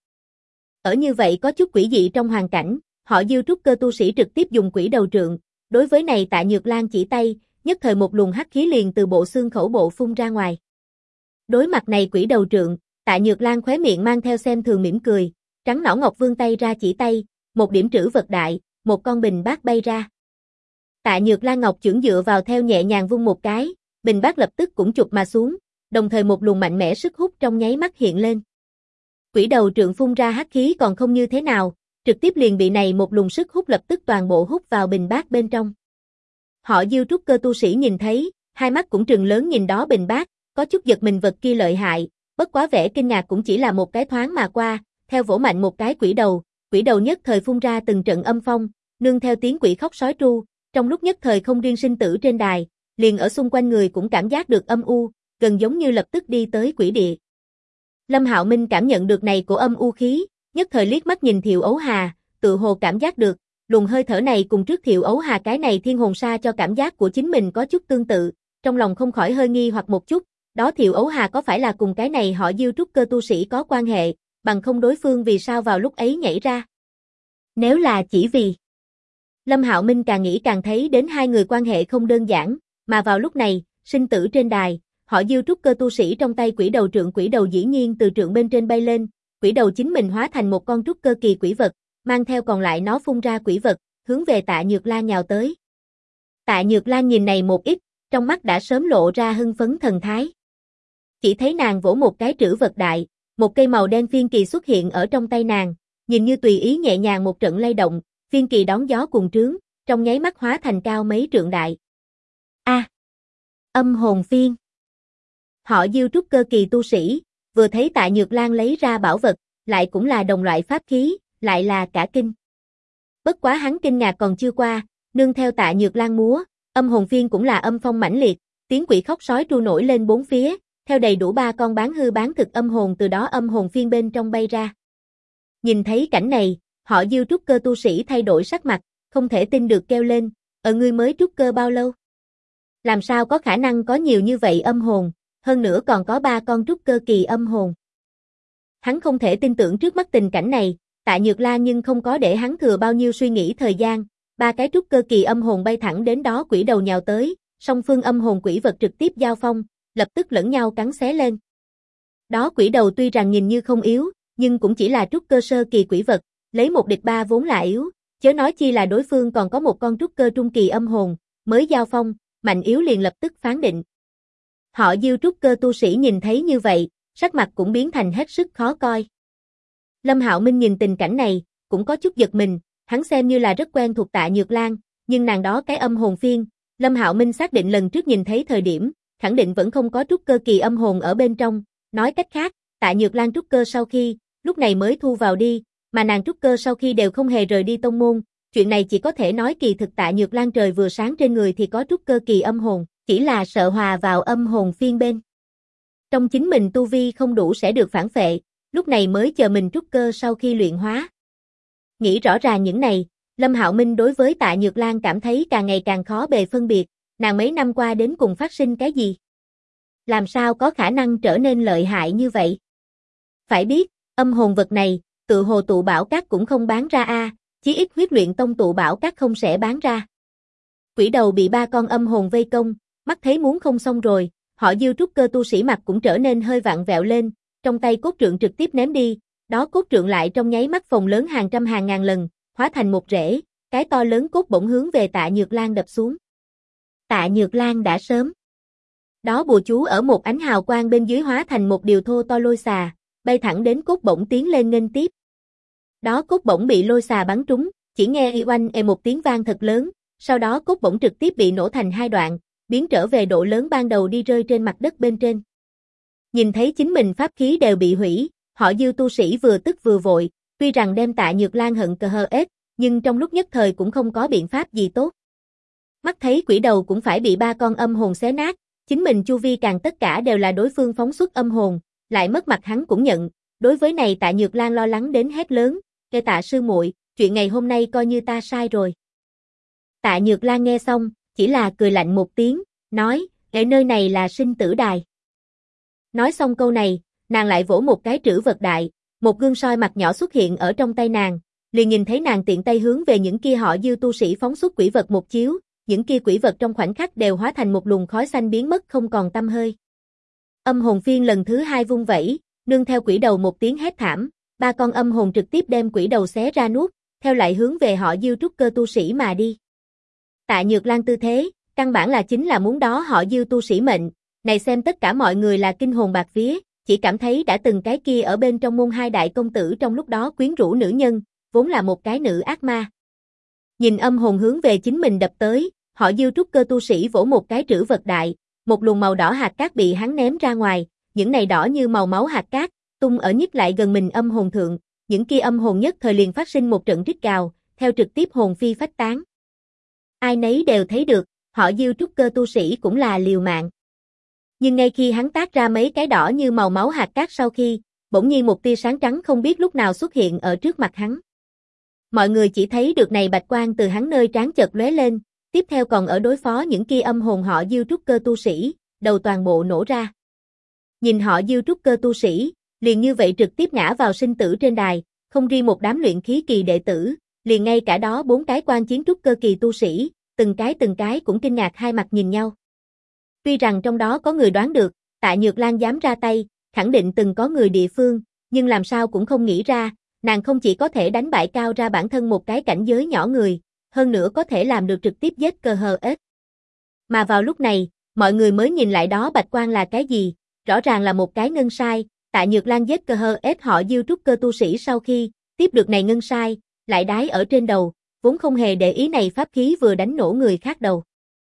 Ở như vậy có chút quỷ dị trong hoàn cảnh, họ Diêu trúc cơ tu sĩ trực tiếp dùng quỷ đầu trượng, đối với này Tạ Nhược Lan chỉ tay, nhất thời một luồng hắc khí liền từ bộ xương khẩu bộ phun ra ngoài. Đối mặt này quỷ đầu trượng, Tạ Nhược Lan khóe miệng mang theo xem thường mỉm cười, trắng nõn ngọc vươn tay ra chỉ tay, một điểm trữ vật đại, một con bình bát bay ra. Tạ Nhược Lan ngọc chưởng dựa vào theo nhẹ nhàng vung một cái, bình bát lập tức cũng chụp mà xuống, đồng thời một luồng mạnh mẽ sức hút trong nháy mắt hiện lên. Quỷ đầu trượng phun ra hắc khí còn không như thế nào, trực tiếp liền bị này một luồng sức hút lập tức toàn bộ hút vào bình bát bên trong. Họ Diêu trúc cơ tu sĩ nhìn thấy, hai mắt cũng trừng lớn nhìn đó bình bát, có chút giật mình vật kia lợi hại, bất quá vẻ kinh ngạc cũng chỉ là một cái thoáng mà qua, theo vỗ mạnh một cái quỷ đầu nhất thời phun ra từng trận âm phong, nương theo tiếng quỷ khóc sói tru, trong lúc nhất thời không riêng sinh tử trên đài, liền ở xung quanh người cũng cảm giác được âm u, gần giống như lập tức đi tới quỷ địa. Lâm Hạo Minh cảm nhận được này của âm u khí, nhất thời liếc mắt nhìn Thiệu Ấu Hà, tự hồ cảm giác được, luồng hơi thở này cùng trước Thiệu Ấu Hà cái này thiên hồn sa cho cảm giác của chính mình có chút tương tự, trong lòng không khỏi hơi nghi hoặc một chút, đó Thiệu Ấu Hà có phải là cùng cái này họ Diêu trúc cơ tu sĩ có quan hệ, bằng không đối phương vì sao vào lúc ấy nhảy ra. Nếu là chỉ vì Lâm Hạo Minh càng nghĩ càng thấy đến hai người quan hệ không đơn giản, mà vào lúc này, sinh tử trên đài, họ Diêu trúc cơ tu sĩ trong tay quỷ đầu trượng, quỷ đầu dĩ nhiên từ trượng bên trên bay lên, quỷ đầu chính mình hóa thành một con trúc cơ kỳ quỷ vật, mang theo còn lại nó phun ra quỷ vật, hướng về Tạ Nhược Lan nhào tới. Tạ Nhược Lan nhìn này một ít, trong mắt đã sớm lộ ra hưng phấn thần thái. Chỉ thấy nàng vỗ một cái trữ vật đại, một cây màu đen phiên kỳ xuất hiện ở trong tay nàng, nhìn như tùy ý nhẹ nhàng một trận lay động, phiên kỳ đón gió cuồn trướng, trong nháy mắt hóa thành cao mấy trượng đại. Âm hồn phiên. Họ Diêu trúc cơ kỳ tu sĩ, vừa thấy Tạ Nhược Lan lấy ra bảo vật, lại cũng là đồng loại pháp khí, lại là cả kinh. Bất quá hắn kinh ngạc còn chưa qua, nương theo Tạ Nhược Lan múa, âm hồn phiên cũng là âm phong mãnh liệt, tiếng quỷ khóc sói tru nổi lên bốn phía, theo đầy đủ 3 con bán hư bán thực âm hồn từ đó âm hồn phiên bên trong bay ra. Nhìn thấy cảnh này, họ Diêu trúc cơ tu sĩ thay đổi sắc mặt, không thể tin được kêu lên, ngươi mới trúc cơ bao lâu? Làm sao có khả năng có nhiều như vậy âm hồn, hơn nữa còn có 3 con trúc cơ kỳ âm hồn. Hắn không thể tin tưởng trước mắt tình cảnh này, Tạ Nhược Lan nhưng không có để hắn thừa bao nhiêu suy nghĩ thời gian, 3 cái trúc cơ kỳ âm hồn bay thẳng đến đó quỷ đầu nhào tới, song phương âm hồn quỷ vật trực tiếp giao phong, lập tức lẫn nhau cắn xé lên. Đó quỷ đầu tuy rằng nhìn như không yếu, nhưng cũng chỉ là trúc cơ sơ kỳ quỷ vật, lấy 1 địch 3 vốn là yếu, chớ nói chi là đối phương còn có một con trúc cơ trung kỳ âm hồn, mới giao phong, mạnh yếu liền lập tức phán định. Họ Diêu trúc cơ tu sĩ nhìn thấy như vậy, sắc mặt cũng biến thành hết sức khó coi. Lâm Hạo Minh nhìn tình cảnh này, cũng có chút giật mình, hắn xem như là rất quen thuộc Tạ Nhược Lan, nhưng nàng đó cái âm hồn phiên, Lâm Hạo Minh xác định lần trước nhìn thấy thời điểm, khẳng định vẫn không có trúc cơ kỳ âm hồn ở bên trong, nói cách khác, Tạ Nhược Lan trúc cơ sau khi, lúc này mới thu vào đi, mà nàng trúc cơ sau khi đều không hề rời đi tông môn, chuyện này chỉ có thể nói kỳ thực Tạ Nhược Lan trời vừa sáng trên người thì có trúc cơ kỳ âm hồn, chỉ là sợ hòa vào âm hồn phiên bên. Trong chính mình tu vi không đủ sẽ được phản phệ, lúc này mới chờ mình trúc cơ sau khi luyện hóa. Nghĩ rõ ràng những này, Lâm Hạo Minh đối với Tạ Nhược Lan cảm thấy càng ngày càng khó bề phân biệt, nàng mấy năm qua đến cùng phát sinh cái gì? Làm sao có khả năng trở nên lợi hại như vậy? Phải biết, âm hồn vật này, tự hồ tụ bảo các cũng không bán ra chí ít huyết luyện tông tụ bảo các không sẽ bán ra. Quỷ đầu bị 3 con âm hồn vây công, mắt thấy muốn không xong rồi, họ Diêu trúc cơ tu sĩ mặt cũng trở nên hơi vặn vẹo lên, trong tay cốt trượng trực tiếp ném đi, đó cốt trượng lại trong nháy mắt phồng lớn hàng trăm hàng ngàn lần, hóa thành một rễ, cái to lớn cốt bổng hướng về Tạ Nhược Lan đập xuống. Tạ Nhược Lan đã sớm. Đó bùa chú ở một ánh hào quang bên dưới hóa thành một điều thô to lôi xà, bay thẳng đến cốt bổng tiến lên nghênh tiếp. Đó cốt bổng bị lôi xà bắn trúng, chỉ nghe y oanh một tiếng vang thật lớn, sau đó cốt bổng trực tiếp bị nổ thành 2 đoạn, biến trở về độ lớn ban đầu đi rơi trên mặt đất bên trên. Nhìn thấy chính mình pháp khí đều bị hủy, họ Diêu tu sĩ vừa tức vừa vội, tuy rằng đem Tạ Nhược Lan hận cờ hờ ết, nhưng trong lúc nhất thời cũng không có biện pháp gì tốt. Mắt thấy quỷ đầu cũng phải bị 3 con âm hồn xé nát, chính mình chu vi càng tất cả đều là đối phương phóng xuất âm hồn, lại mất mặt hắn cũng nhận, đối với này Tạ Nhược Lan lo lắng đến hét lớn, "Kê Tạ sư muội, chuyện ngày hôm nay coi như ta sai rồi." Tạ Nhược Lan nghe xong, chỉ là cười lạnh một tiếng, nói, "Ở nơi này là sinh tử đài." Nói xong câu này, nàng lại vỗ một cái trữ vật đại, một gương soi mặt nhỏ xuất hiện ở trong tay nàng, liền nhìn thấy nàng tiện tay hướng về những kia họ Diêu tu sĩ phóng xuất quỷ vật một chiếu, những kia quỷ vật trong khoảnh khắc đều hóa thành một luồng khói xanh biến mất không còn tăm hơi. Âm hồn phiên lần thứ 2 vung vẩy, nương theo quỷ đầu một tiếng hét thảm, 3 con âm hồn trực tiếp đem quỷ đầu xé ra nuốt, theo lại hướng về họ Diêu trúc cơ tu sĩ mà đi. Tạ Nhược Lan tư thế, căn bản là chính là muốn đó họ Diêu tu sĩ mệnh, này xem tất cả mọi người là kinh hồn bạt vía, chỉ cảm thấy đã từng cái kia ở bên trong môn 2 đại công tử trong lúc đó quyến rũ nữ nhân, vốn là một cái nữ ác ma. Nhìn âm hồn hướng về chính mình đập tới, họ Diêu trúc cơ tu sĩ vỗ một cái trữ vật đại, một luồng màu đỏ hạt cát bị hắn ném ra ngoài, những này đỏ như màu máu hạt cát, tung ở nhích lại gần mình âm hồn thượng, những kia âm hồn nhất thời liền phát sinh một trận rít gào, theo trực tiếp hồn phi phách tán. Ai nấy đều thấy được, họ Diêu trúc cơ tu sĩ cũng là liều mạng. Nhưng ngay khi hắn tác ra mấy cái đỏ như màu máu hạt cát sau khi, bỗng nhiên một tia sáng trắng không biết lúc nào xuất hiện ở trước mặt hắn. Mọi người chỉ thấy được này bạch quang từ hắn nơi trán chợt lóe lên, tiếp theo còn ở đối phó những kia âm hồn họ Diêu trúc cơ tu sĩ, đầu toàn bộ nổ ra. Nhìn họ Diêu trúc cơ tu sĩ, liền như vậy trực tiếp ngã vào sinh tử trên đài, không riêng một đám luyện khí kỳ đệ tử, liền ngay cả đó 4 cái quan chiến trúc cơ kỳ tu sĩ, từng cái cũng kinh ngạc hai mặt nhìn nhau. Tuy rằng trong đó có người đoán được, Tạ Nhược Lan dám ra tay, khẳng định từng có người địa phương, nhưng làm sao cũng không nghĩ ra, nàng không chỉ có thể đánh bại cao ra bản thân một cái cảnh giới nhỏ người, hơn nữa có thể làm được trực tiếp giết cờ hờ ết. Mà vào lúc này, mọi người mới nhìn lại đó bạch quang là cái gì, rõ ràng là một cái ngân sai, Tạ Nhược Lan giết cờ hờ ết họ Diêu trúc cơ tu sĩ sau khi, tiếp được này ngân sai, lại đái ở trên đầu, vốn không hề để ý này pháp khí vừa đánh nổ người khác đầu.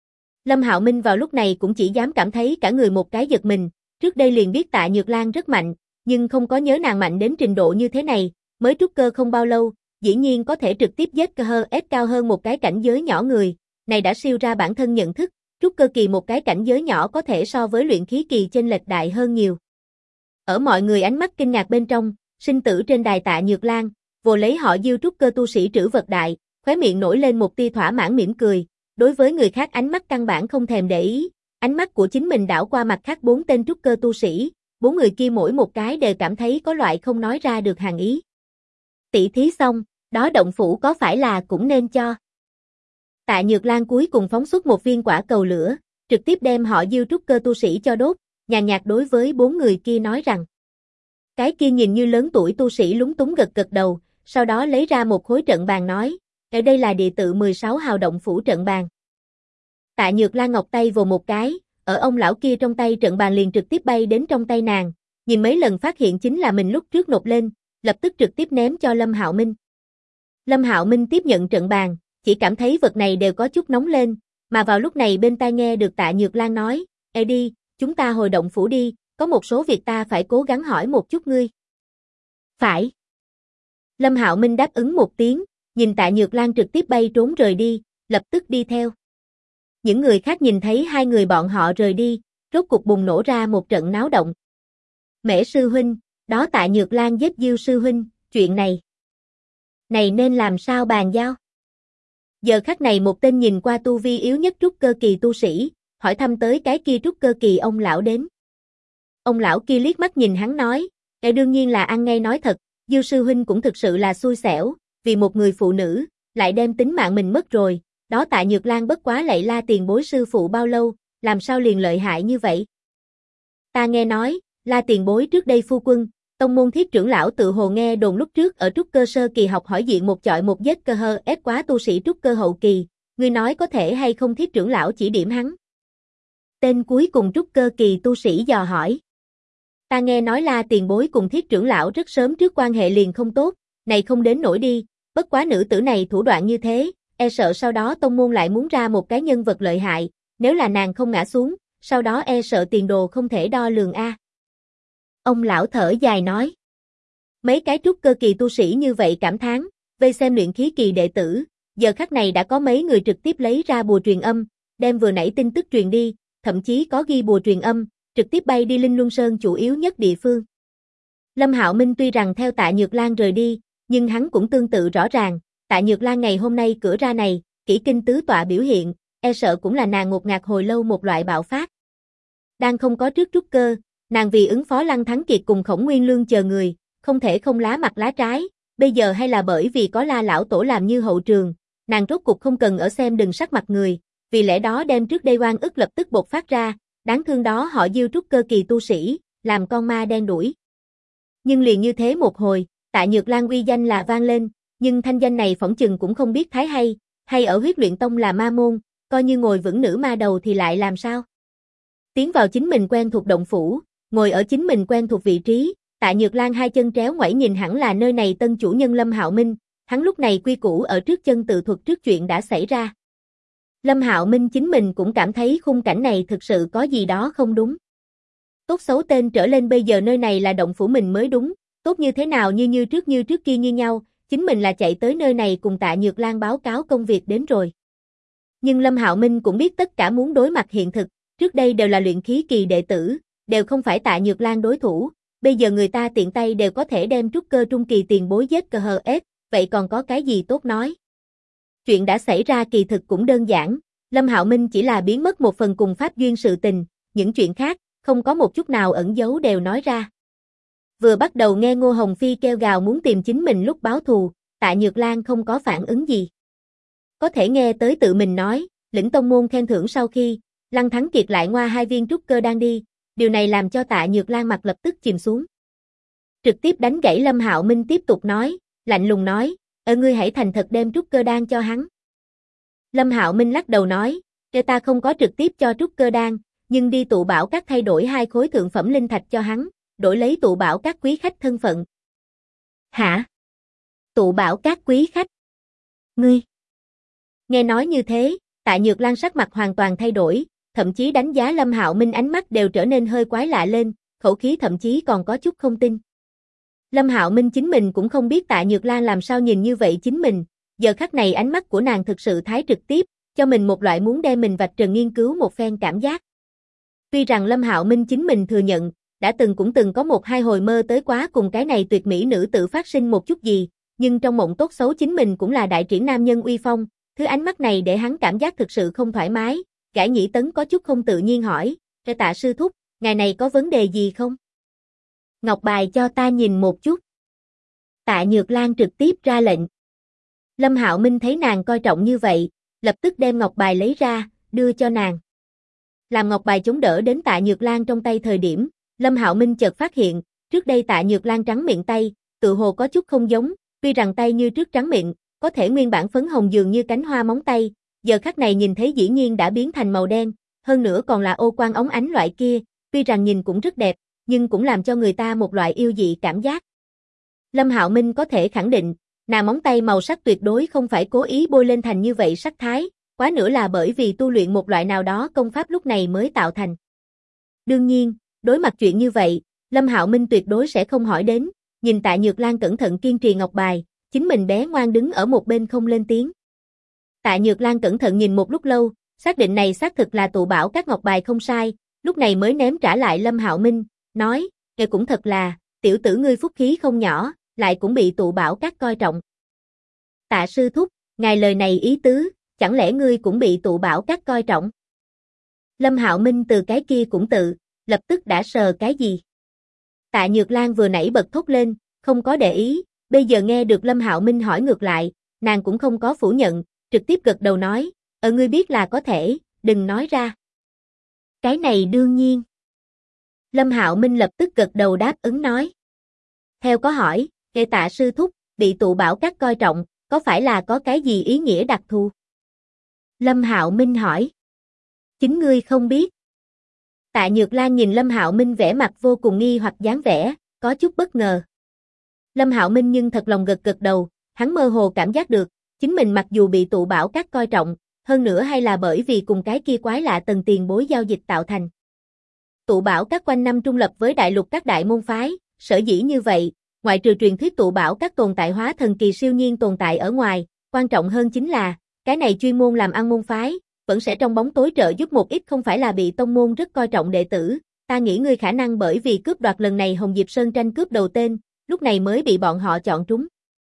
Lâm Hạo Minh vào lúc này cũng chỉ dám cảm thấy cả người một cái giật mình, trước đây liền biết Tạ Nhược Lan rất mạnh, nhưng không có nhớ nàng mạnh đến trình độ như thế này, mới trúc cơ không bao lâu, dĩ nhiên có thể trực tiếp giết cơ hơ ết cao hơn một cái cảnh giới nhỏ người, này đã siêu ra bản thân nhận thức, trúc cơ kỳ một cái cảnh giới nhỏ có thể so với luyện khí kỳ chênh lệch đại hơn nhiều. Ở mọi người ánh mắt kinh ngạc bên trong, sinh tử trên đài Tạ Nhược Lan, vồ lấy họ Diêu trúc cơ tu sĩ trữ vật đại, khóe miệng nổi lên một tia thỏa mãn mỉm cười, đối với người khác ánh mắt căn bản không thèm để ý, ánh mắt của chính mình đảo qua mặt khác 4 tên trúc cơ tu sĩ, 4 người kia mỗi một cái đều cảm thấy có loại không nói ra được hàn ý. Tỷ thí xong, đó động phủ có phải là cũng nên cho. Tạ Nhược Lan cuối cùng phóng xuất một viên quả cầu lửa, trực tiếp đem họ Diêu trúc cơ tu sĩ cho đốt, nhàn nhạt đối với 4 người kia nói rằng. Cái kia nhìn như lớn tuổi tu sĩ lúng túng gật gật đầu, sau đó lấy ra một khối trận bàn nói, ở đây là địa tự 16 hào động phủ trận bàn. Tạ Nhược Lan ngọc tay vồ một cái, ở ông lão kia trong tay trận bàn liền trực tiếp bay đến trong tay nàng, nhìn mấy lần phát hiện chính là mình lúc trước nộp lên, lập tức trực tiếp ném cho Lâm Hạo Minh. Lâm Hạo Minh tiếp nhận trận bàn, chỉ cảm thấy vật này đều có chút nóng lên, mà vào lúc này bên tai nghe được Tạ Nhược Lan nói, đi, chúng ta hồi động phủ đi, có một số việc ta phải cố gắng hỏi một chút ngươi. Phải. Lâm Hạo Minh đáp ứng một tiếng, nhìn Tạ Nhược Lan trực tiếp bay trốn rời đi, lập tức đi theo. Những người khác nhìn thấy hai người bọn họ rời đi, rốt cục bùng nổ ra một trận náo động. Mễ sư huynh, đó Tạ Nhược Lan giết Diêu sư huynh, chuyện này nên làm sao bàn giao? Giờ khắc này một tên nhìn qua tu vi yếu nhất trúc cơ kỳ tu sĩ, hỏi thăm tới cái kia trúc cơ kỳ ông lão đến. Ông lão kia liếc mắt nhìn hắn nói, đương nhiên là ăn ngay nói thật, Diêu sư huynh cũng thực sự là xui xẻo, vì một người phụ nữ, lại đem tính mạng mình mất rồi, đó Tạ Nhược Lan bất quá lạy La tiền bối sư phụ bao lâu, làm sao liền lợi hại như vậy? Ta nghe nói, La tiền bối trước đây phu quân, tông môn Thiết trưởng lão tự hồ nghe đồn lúc trước ở trúc cơ sơ kỳ học hỏi diện một chọi một giết cơ hơ ép quá tu sĩ trúc cơ hậu kỳ, ngươi nói có thể hay không Thiết trưởng lão chỉ điểm hắn? Tên cuối cùng trúc cơ kỳ tu sĩ dò hỏi. Ta nghe nói La tiền bối cùng Thiết trưởng lão rất sớm trước quan hệ liền không tốt, này không đến nổi đi, bất quá nữ tử này thủ đoạn như thế, e sợ sau đó tông môn lại muốn ra một cái nhân vật lợi hại, nếu là nàng không ngã xuống, sau đó e sợ tiền đồ không thể đo lường a. Ông lão thở dài nói. Mấy cái trúc cơ kỳ tu sĩ như vậy cảm thán, vây xem luyện khí kỳ đệ tử, giờ khắc này đã có mấy người trực tiếp lấy ra bùa truyền âm, đem vừa nãy tin tức truyền đi, thậm chí có ghi bùa truyền âm, trực tiếp bay đi Linh Luân Sơn chủ yếu nhất địa phương. Lâm Hạo Minh tuy rằng theo Tạ Nhược Lan rời đi, nhưng hắn cũng tương tự rõ ràng, Tạ Nhược Lan ngày hôm nay cửa ra này, kỷ kinh tứ tọa biểu hiện, e sợ cũng là nàng ngột ngạt hồi lâu một loại bạo phát. Đang không có trước trúc cơ, nàng vì ứng phó Lăng Thắng Kiệt cùng Khổng Nguyên Lương chờ người, không thể không lá mặt lá trái, bây giờ hay là bởi vì có La lão tổ làm như hậu trường, nàng rốt cục không cần ở xem đừng sắc mặt người, vì lẽ đó đem trước đây oan ức lập tức bộc phát ra, đáng thương đó họ Diêu trúc cơ kỳ tu sĩ, làm con ma đen đuổi. Nhưng liền như thế một hồi, Tạ Nhược Lan uy danh là vang lên, nhưng thanh danh này phỏng chừng cũng không biết thái hay ở Huyết Luyện Tông là ma môn, coi như ngồi vững nữ ma đầu thì lại làm sao? Tiến vào chính mình quen thuộc động phủ, ngồi ở chính mình quen thuộc vị trí, Tạ Nhược Lan hai chân tréo ngoảy nhìn hẳn là nơi này tân chủ nhân Lâm Hạo Minh, hắn lúc này quy củ ở trước chân tự thuật trước chuyện đã xảy ra. Lâm Hạo Minh chính mình cũng cảm thấy khung cảnh này thực sự có gì đó không đúng. Tốt xấu tên trở lên bây giờ nơi này là động phủ mình mới đúng, tốt như thế nào như trước kia như nhau, chính mình là chạy tới nơi này cùng Tạ Nhược Lan báo cáo công việc đến rồi. Nhưng Lâm Hạo Minh cũng biết tất cả muốn đối mặt hiện thực, trước đây đều là luyện khí kỳ đệ tử, đều không phải Tạ Nhược Lan đối thủ, bây giờ người ta tiện tay đều có thể đem trúc cơ trung kỳ tiền bối giết cơ hờ ép, vậy còn có cái gì tốt nói. Chuyện đã xảy ra kỳ thực cũng đơn giản, Lâm Hạo Minh chỉ là biến mất một phần cùng pháp duyên sự tình, những chuyện khác, không có một chút nào ẩn giấu đều nói ra. Vừa bắt đầu nghe Ngô Hồng Phi kêu gào muốn tìm chính mình lúc báo thù, Tạ Nhược Lan không có phản ứng gì. Có thể nghe tới tự mình nói, lĩnh tông môn khen thưởng sau khi, Lăng Thắng Kiệt lại ngoa 2 viên trúc cơ đang đi, điều này làm cho Tạ Nhược Lan mặt lập tức chìm xuống. Trực tiếp đánh gãy Lâm Hạo Minh tiếp tục nói, lạnh lùng nói, ngươi hãy thành thật đem trúc cơ đan cho hắn. Lâm Hạo Minh lắc đầu nói, ta không có trực tiếp cho trúc cơ đan, nhưng đi tụ bảo các thay đổi 2 khối thượng phẩm linh thạch cho hắn, đổi lấy tụ bảo các quý khách thân phận. Hả? Tụ bảo các quý khách? Ngươi? Nghe nói như thế, Tạ Nhược Lan sắc mặt hoàn toàn thay đổi, thậm chí đánh giá Lâm Hạo Minh ánh mắt đều trở nên hơi quái lạ lên, khẩu khí thậm chí còn có chút không tin. Lâm Hạo Minh chính mình cũng không biết Tạ Nhược Lan làm sao nhìn như vậy chính mình, giờ khắc này ánh mắt của nàng thực sự thái trực tiếp, cho mình một loại muốn đem mình vạch trần nghiên cứu một phen cảm giác. Tuy rằng Lâm Hạo Minh chính mình thừa nhận, đã cũng từng có 1-2 hồi mơ tới quá cùng cái này tuyệt mỹ nữ tử phát sinh một chút gì, nhưng trong mộng tốt xấu chính mình cũng là đại triển nam nhân uy phong, thứ ánh mắt này để hắn cảm giác thực sự không thoải mái, Gãi Nhĩ Tấn có chút không tự nhiên hỏi, Tạ sư thúc, ngày này có vấn đề gì không? Ngọc bài cho ta nhìn một chút. Tạ Nhược Lan trực tiếp ra lệnh. Lâm Hạo Minh thấy nàng coi trọng như vậy, lập tức đem ngọc bài lấy ra, đưa cho nàng. Làm ngọc bài chống đỡ đến Tạ Nhược Lan trong tay thời điểm, Lâm Hạo Minh chợt phát hiện, trước đây Tạ Nhược Lan trắng miệng tay, tự hồ có chút không giống, tuy rằng tay như trước trắng miệng, có thể nguyên bản phấn hồng dường như cánh hoa móng tay, giờ khắc này nhìn thấy dĩ nhiên đã biến thành màu đen, hơn nữa còn là ô quang óng ánh loại kia, tuy rằng nhìn cũng rất đẹp, nhưng cũng làm cho người ta một loại yêu dị cảm giác. Lâm Hạo Minh có thể khẳng định, nàng móng tay màu sắc tuyệt đối không phải cố ý bôi lên thành như vậy sắc thái, quá nữa là bởi vì tu luyện một loại nào đó công pháp lúc này mới tạo thành. Đương nhiên, đối mặt chuyện như vậy, Lâm Hạo Minh tuyệt đối sẽ không hỏi đến, nhìn Tạ Nhược Lan cẩn thận kiên trì ngọc bài, chính mình bé ngoan đứng ở một bên không lên tiếng. Tạ Nhược Lan cẩn thận nhìn một lúc lâu, xác định này xác thực là tụ bảo các ngọc bài không sai, lúc này mới ném trả lại Lâm Hạo Minh, nói, "Ngài cũng thật là, tiểu tử ngươi phúc khí không nhỏ, lại cũng bị tụ bảo các coi trọng." Tạ sư thúc, ngài lời này ý tứ, chẳng lẽ ngươi cũng bị tụ bảo các coi trọng? Lâm Hạo Minh từ cái kia cũng tự, lập tức đã sờ cái gì? Tạ Nhược Lan vừa nãy bật thốt lên, không có để ý, bây giờ nghe được Lâm Hạo Minh hỏi ngược lại, nàng cũng không có phủ nhận, trực tiếp gật đầu nói, ngươi biết là có thể, đừng nói ra. Cái này đương nhiên. Lâm Hạo Minh lập tức gật đầu đáp ứng nói. Theo có hỏi, nghe Tạ sư thúc, bị tụ bảo các coi trọng, có phải là có cái gì ý nghĩa đặc thù? Lâm Hạo Minh hỏi. Chính ngươi không biết. Tạ Nhược Lan nhìn Lâm Hạo Minh vẻ mặt vô cùng nghi hoặc dáng vẻ, có chút bất ngờ. Lâm Hạo Minh nhưng thật lòng gật đầu, hắn mơ hồ cảm giác được, chính mình mặc dù bị tụ bảo các coi trọng, hơn nữa hay là bởi vì cùng cái kia quái lạ tầng tiền bối giao dịch tạo thành. Tụ bảo các quanh năm trung lập với đại lục các đại môn phái, sở dĩ như vậy, ngoại trừ truyền thuyết tụ bảo các tồn tại hóa thần kỳ siêu nhiên tồn tại ở ngoài, quan trọng hơn chính là, cái này chuyên môn làm ăn môn phái, vẫn sẽ trong bóng tối trợ giúp một ít không phải là bị tông môn rất coi trọng đệ tử, ta nghĩ ngươi khả năng bởi vì cướp đoạt lần này Hồng Diệp Sơn tranh cướp đầu tên, lúc này mới bị bọn họ chọn trúng.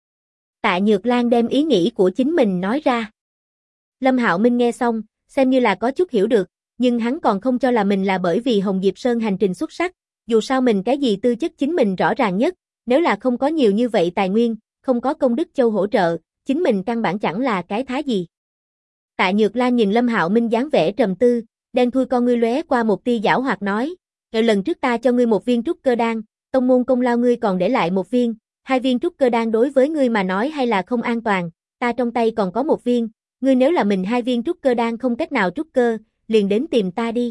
Tạ Nhược Lan đem ý nghĩ của chính mình nói ra. Lâm Hạo Minh nghe xong, xem như là có chút hiểu được, nhưng hắn còn không cho là mình là bởi vì Hồng Diệp Sơn hành trình xuất sắc, dù sao mình cái gì tư chất chính mình rõ ràng nhất, nếu là không có nhiều như vậy tài nguyên, không có công đức châu hỗ trợ, chính mình căn bản chẳng là cái thá gì. Tạ Nhược Lan nhìn Lâm Hạo Minh dáng vẻ trầm tư, đen thui con ngươi lóe qua một tia giảo hoạt nói, lần trước ta cho ngươi một viên trúc cơ đan, tông môn công lao ngươi còn để lại một viên, 2 viên trúc cơ đan đối với ngươi mà nói hay là không an toàn, ta trong tay còn có 1 viên, ngươi nếu là mình 2 viên trúc cơ đan không cách nào trúc cơ, liền đến tìm ta đi.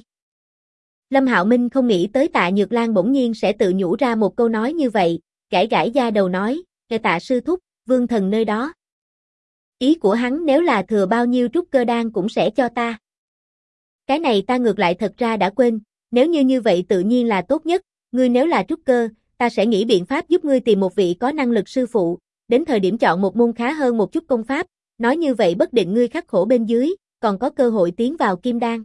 Lâm Hạo Minh không nghĩ tới Tạ Nhược Lan bỗng nhiên sẽ tự nhủ ra một câu nói như vậy, gãi gãi da đầu nói, nghe Tạ sư thúc, vương thần nơi đó. Ý của hắn nếu là thừa bao nhiêu trúc cơ đan cũng sẽ cho ta. Cái này ta ngược lại thật ra đã quên, nếu như vậy tự nhiên là tốt nhất, ngươi nếu là trúc cơ, ta sẽ nghĩ biện pháp giúp ngươi tìm một vị có năng lực sư phụ, đến thời điểm chọn một môn khá hơn một chút công pháp, nói như vậy bất định ngươi khắc khổ bên dưới, còn có cơ hội tiến vào kim đan.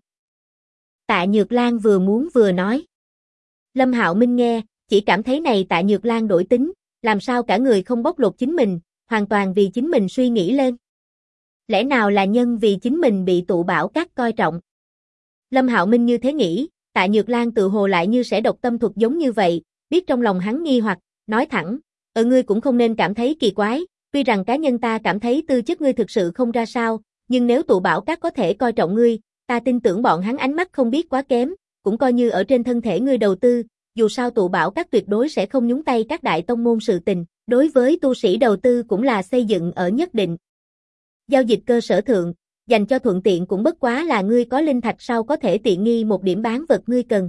Tạ Nhược Lan vừa muốn vừa nói. Lâm Hạo Minh nghe, chỉ cảm thấy này Tạ Nhược Lan đổi tính, làm sao cả người không bóc lột chính mình, hoàn toàn vì chính mình suy nghĩ lên. Lẽ nào là nhân vì chính mình bị tụ bảo các coi trọng? Lâm Hạo Minh như thế nghĩ, Tạ Nhược Lan tự hồ lại như sẽ độc tâm thuật giống như vậy, biết trong lòng hắn nghi hoặc, nói thẳng, ngươi cũng không nên cảm thấy kỳ quái, tuy rằng cá nhân ta cảm thấy tư chất ngươi thực sự không ra sao, nhưng nếu tụ bảo các có thể coi trọng ngươi, ta tin tưởng bọn hắn ánh mắt không biết quá kém, cũng coi như ở trên thân thể ngươi đầu tư, dù sao tụ bảo các tuyệt đối sẽ không nhúng tay các đại tông môn sự tình, đối với tu sĩ đầu tư cũng là xây dựng ở nhất định. Giao dịch cơ sở thượng, dành cho thuận tiện cũng bất quá là ngươi có linh thạch sau có thể tiện nghi một điểm bán vật ngươi cần.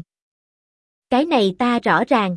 Cái này ta rõ ràng.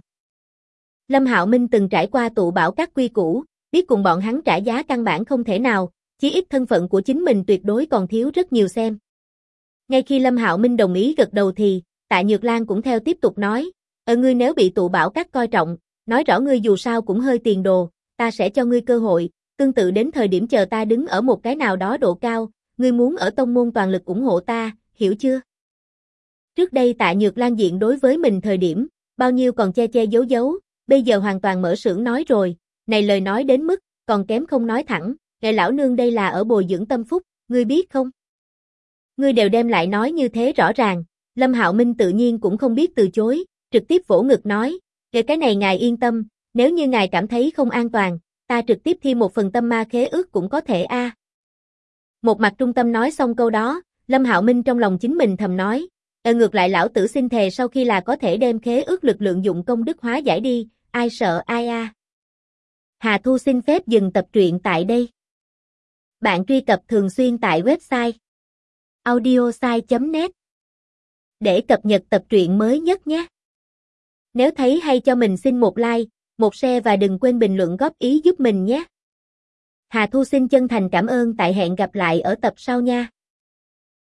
Lâm Hạo Minh từng trải qua tụ bảo các quy củ, biết cùng bọn hắn trả giá căn bản không thể nào, chí ít thân phận của chính mình tuyệt đối còn thiếu rất nhiều xem. Ngay khi Lâm Hạo Minh đồng ý gật đầu thì, Tạ Nhược Lan cũng theo tiếp tục nói, ngươi nếu bị tụ bảo các coi trọng, nói rõ ngươi dù sao cũng hơi tiền đồ, ta sẽ cho ngươi cơ hội, tương tự đến thời điểm chờ ta đứng ở một cái nào đó độ cao, ngươi muốn ở tông môn toàn lực ủng hộ ta, hiểu chưa? Trước đây Tạ Nhược Lan diện đối với mình thời điểm, bao nhiêu còn che che giấu giấu, bây giờ hoàn toàn mở xưởng nói rồi, này lời nói đến mức, còn kém không nói thẳng, ngài lão nương đây là ở bồi dưỡng tâm phúc, ngươi biết không? Ngươi đều đem lại nói như thế rõ ràng, Lâm Hạo Minh tự nhiên cũng không biết từ chối, trực tiếp vỗ ngực nói, cái này ngài yên tâm, nếu như ngài cảm thấy không an toàn, ta trực tiếp thi một phần tâm ma khế ước cũng có thể a. Một mặt trung tâm nói xong câu đó, Lâm Hạo Minh trong lòng chính mình thầm nói, ngược lại lão tử xin thề sau khi là có thể đem khế ước lực lượng dụng công đức hóa giải đi, ai sợ ai a. Hà Thu xin phép dừng tập truyện tại đây. Bạn truy cập thường xuyên tại website audiosai.net để cập nhật tập truyện mới nhất nhé. Nếu thấy hay cho mình xin một like, một share và đừng quên bình luận góp ý giúp mình nhé. Hà Thu xin chân thành cảm ơn, tại hẹn gặp lại ở tập sau nha.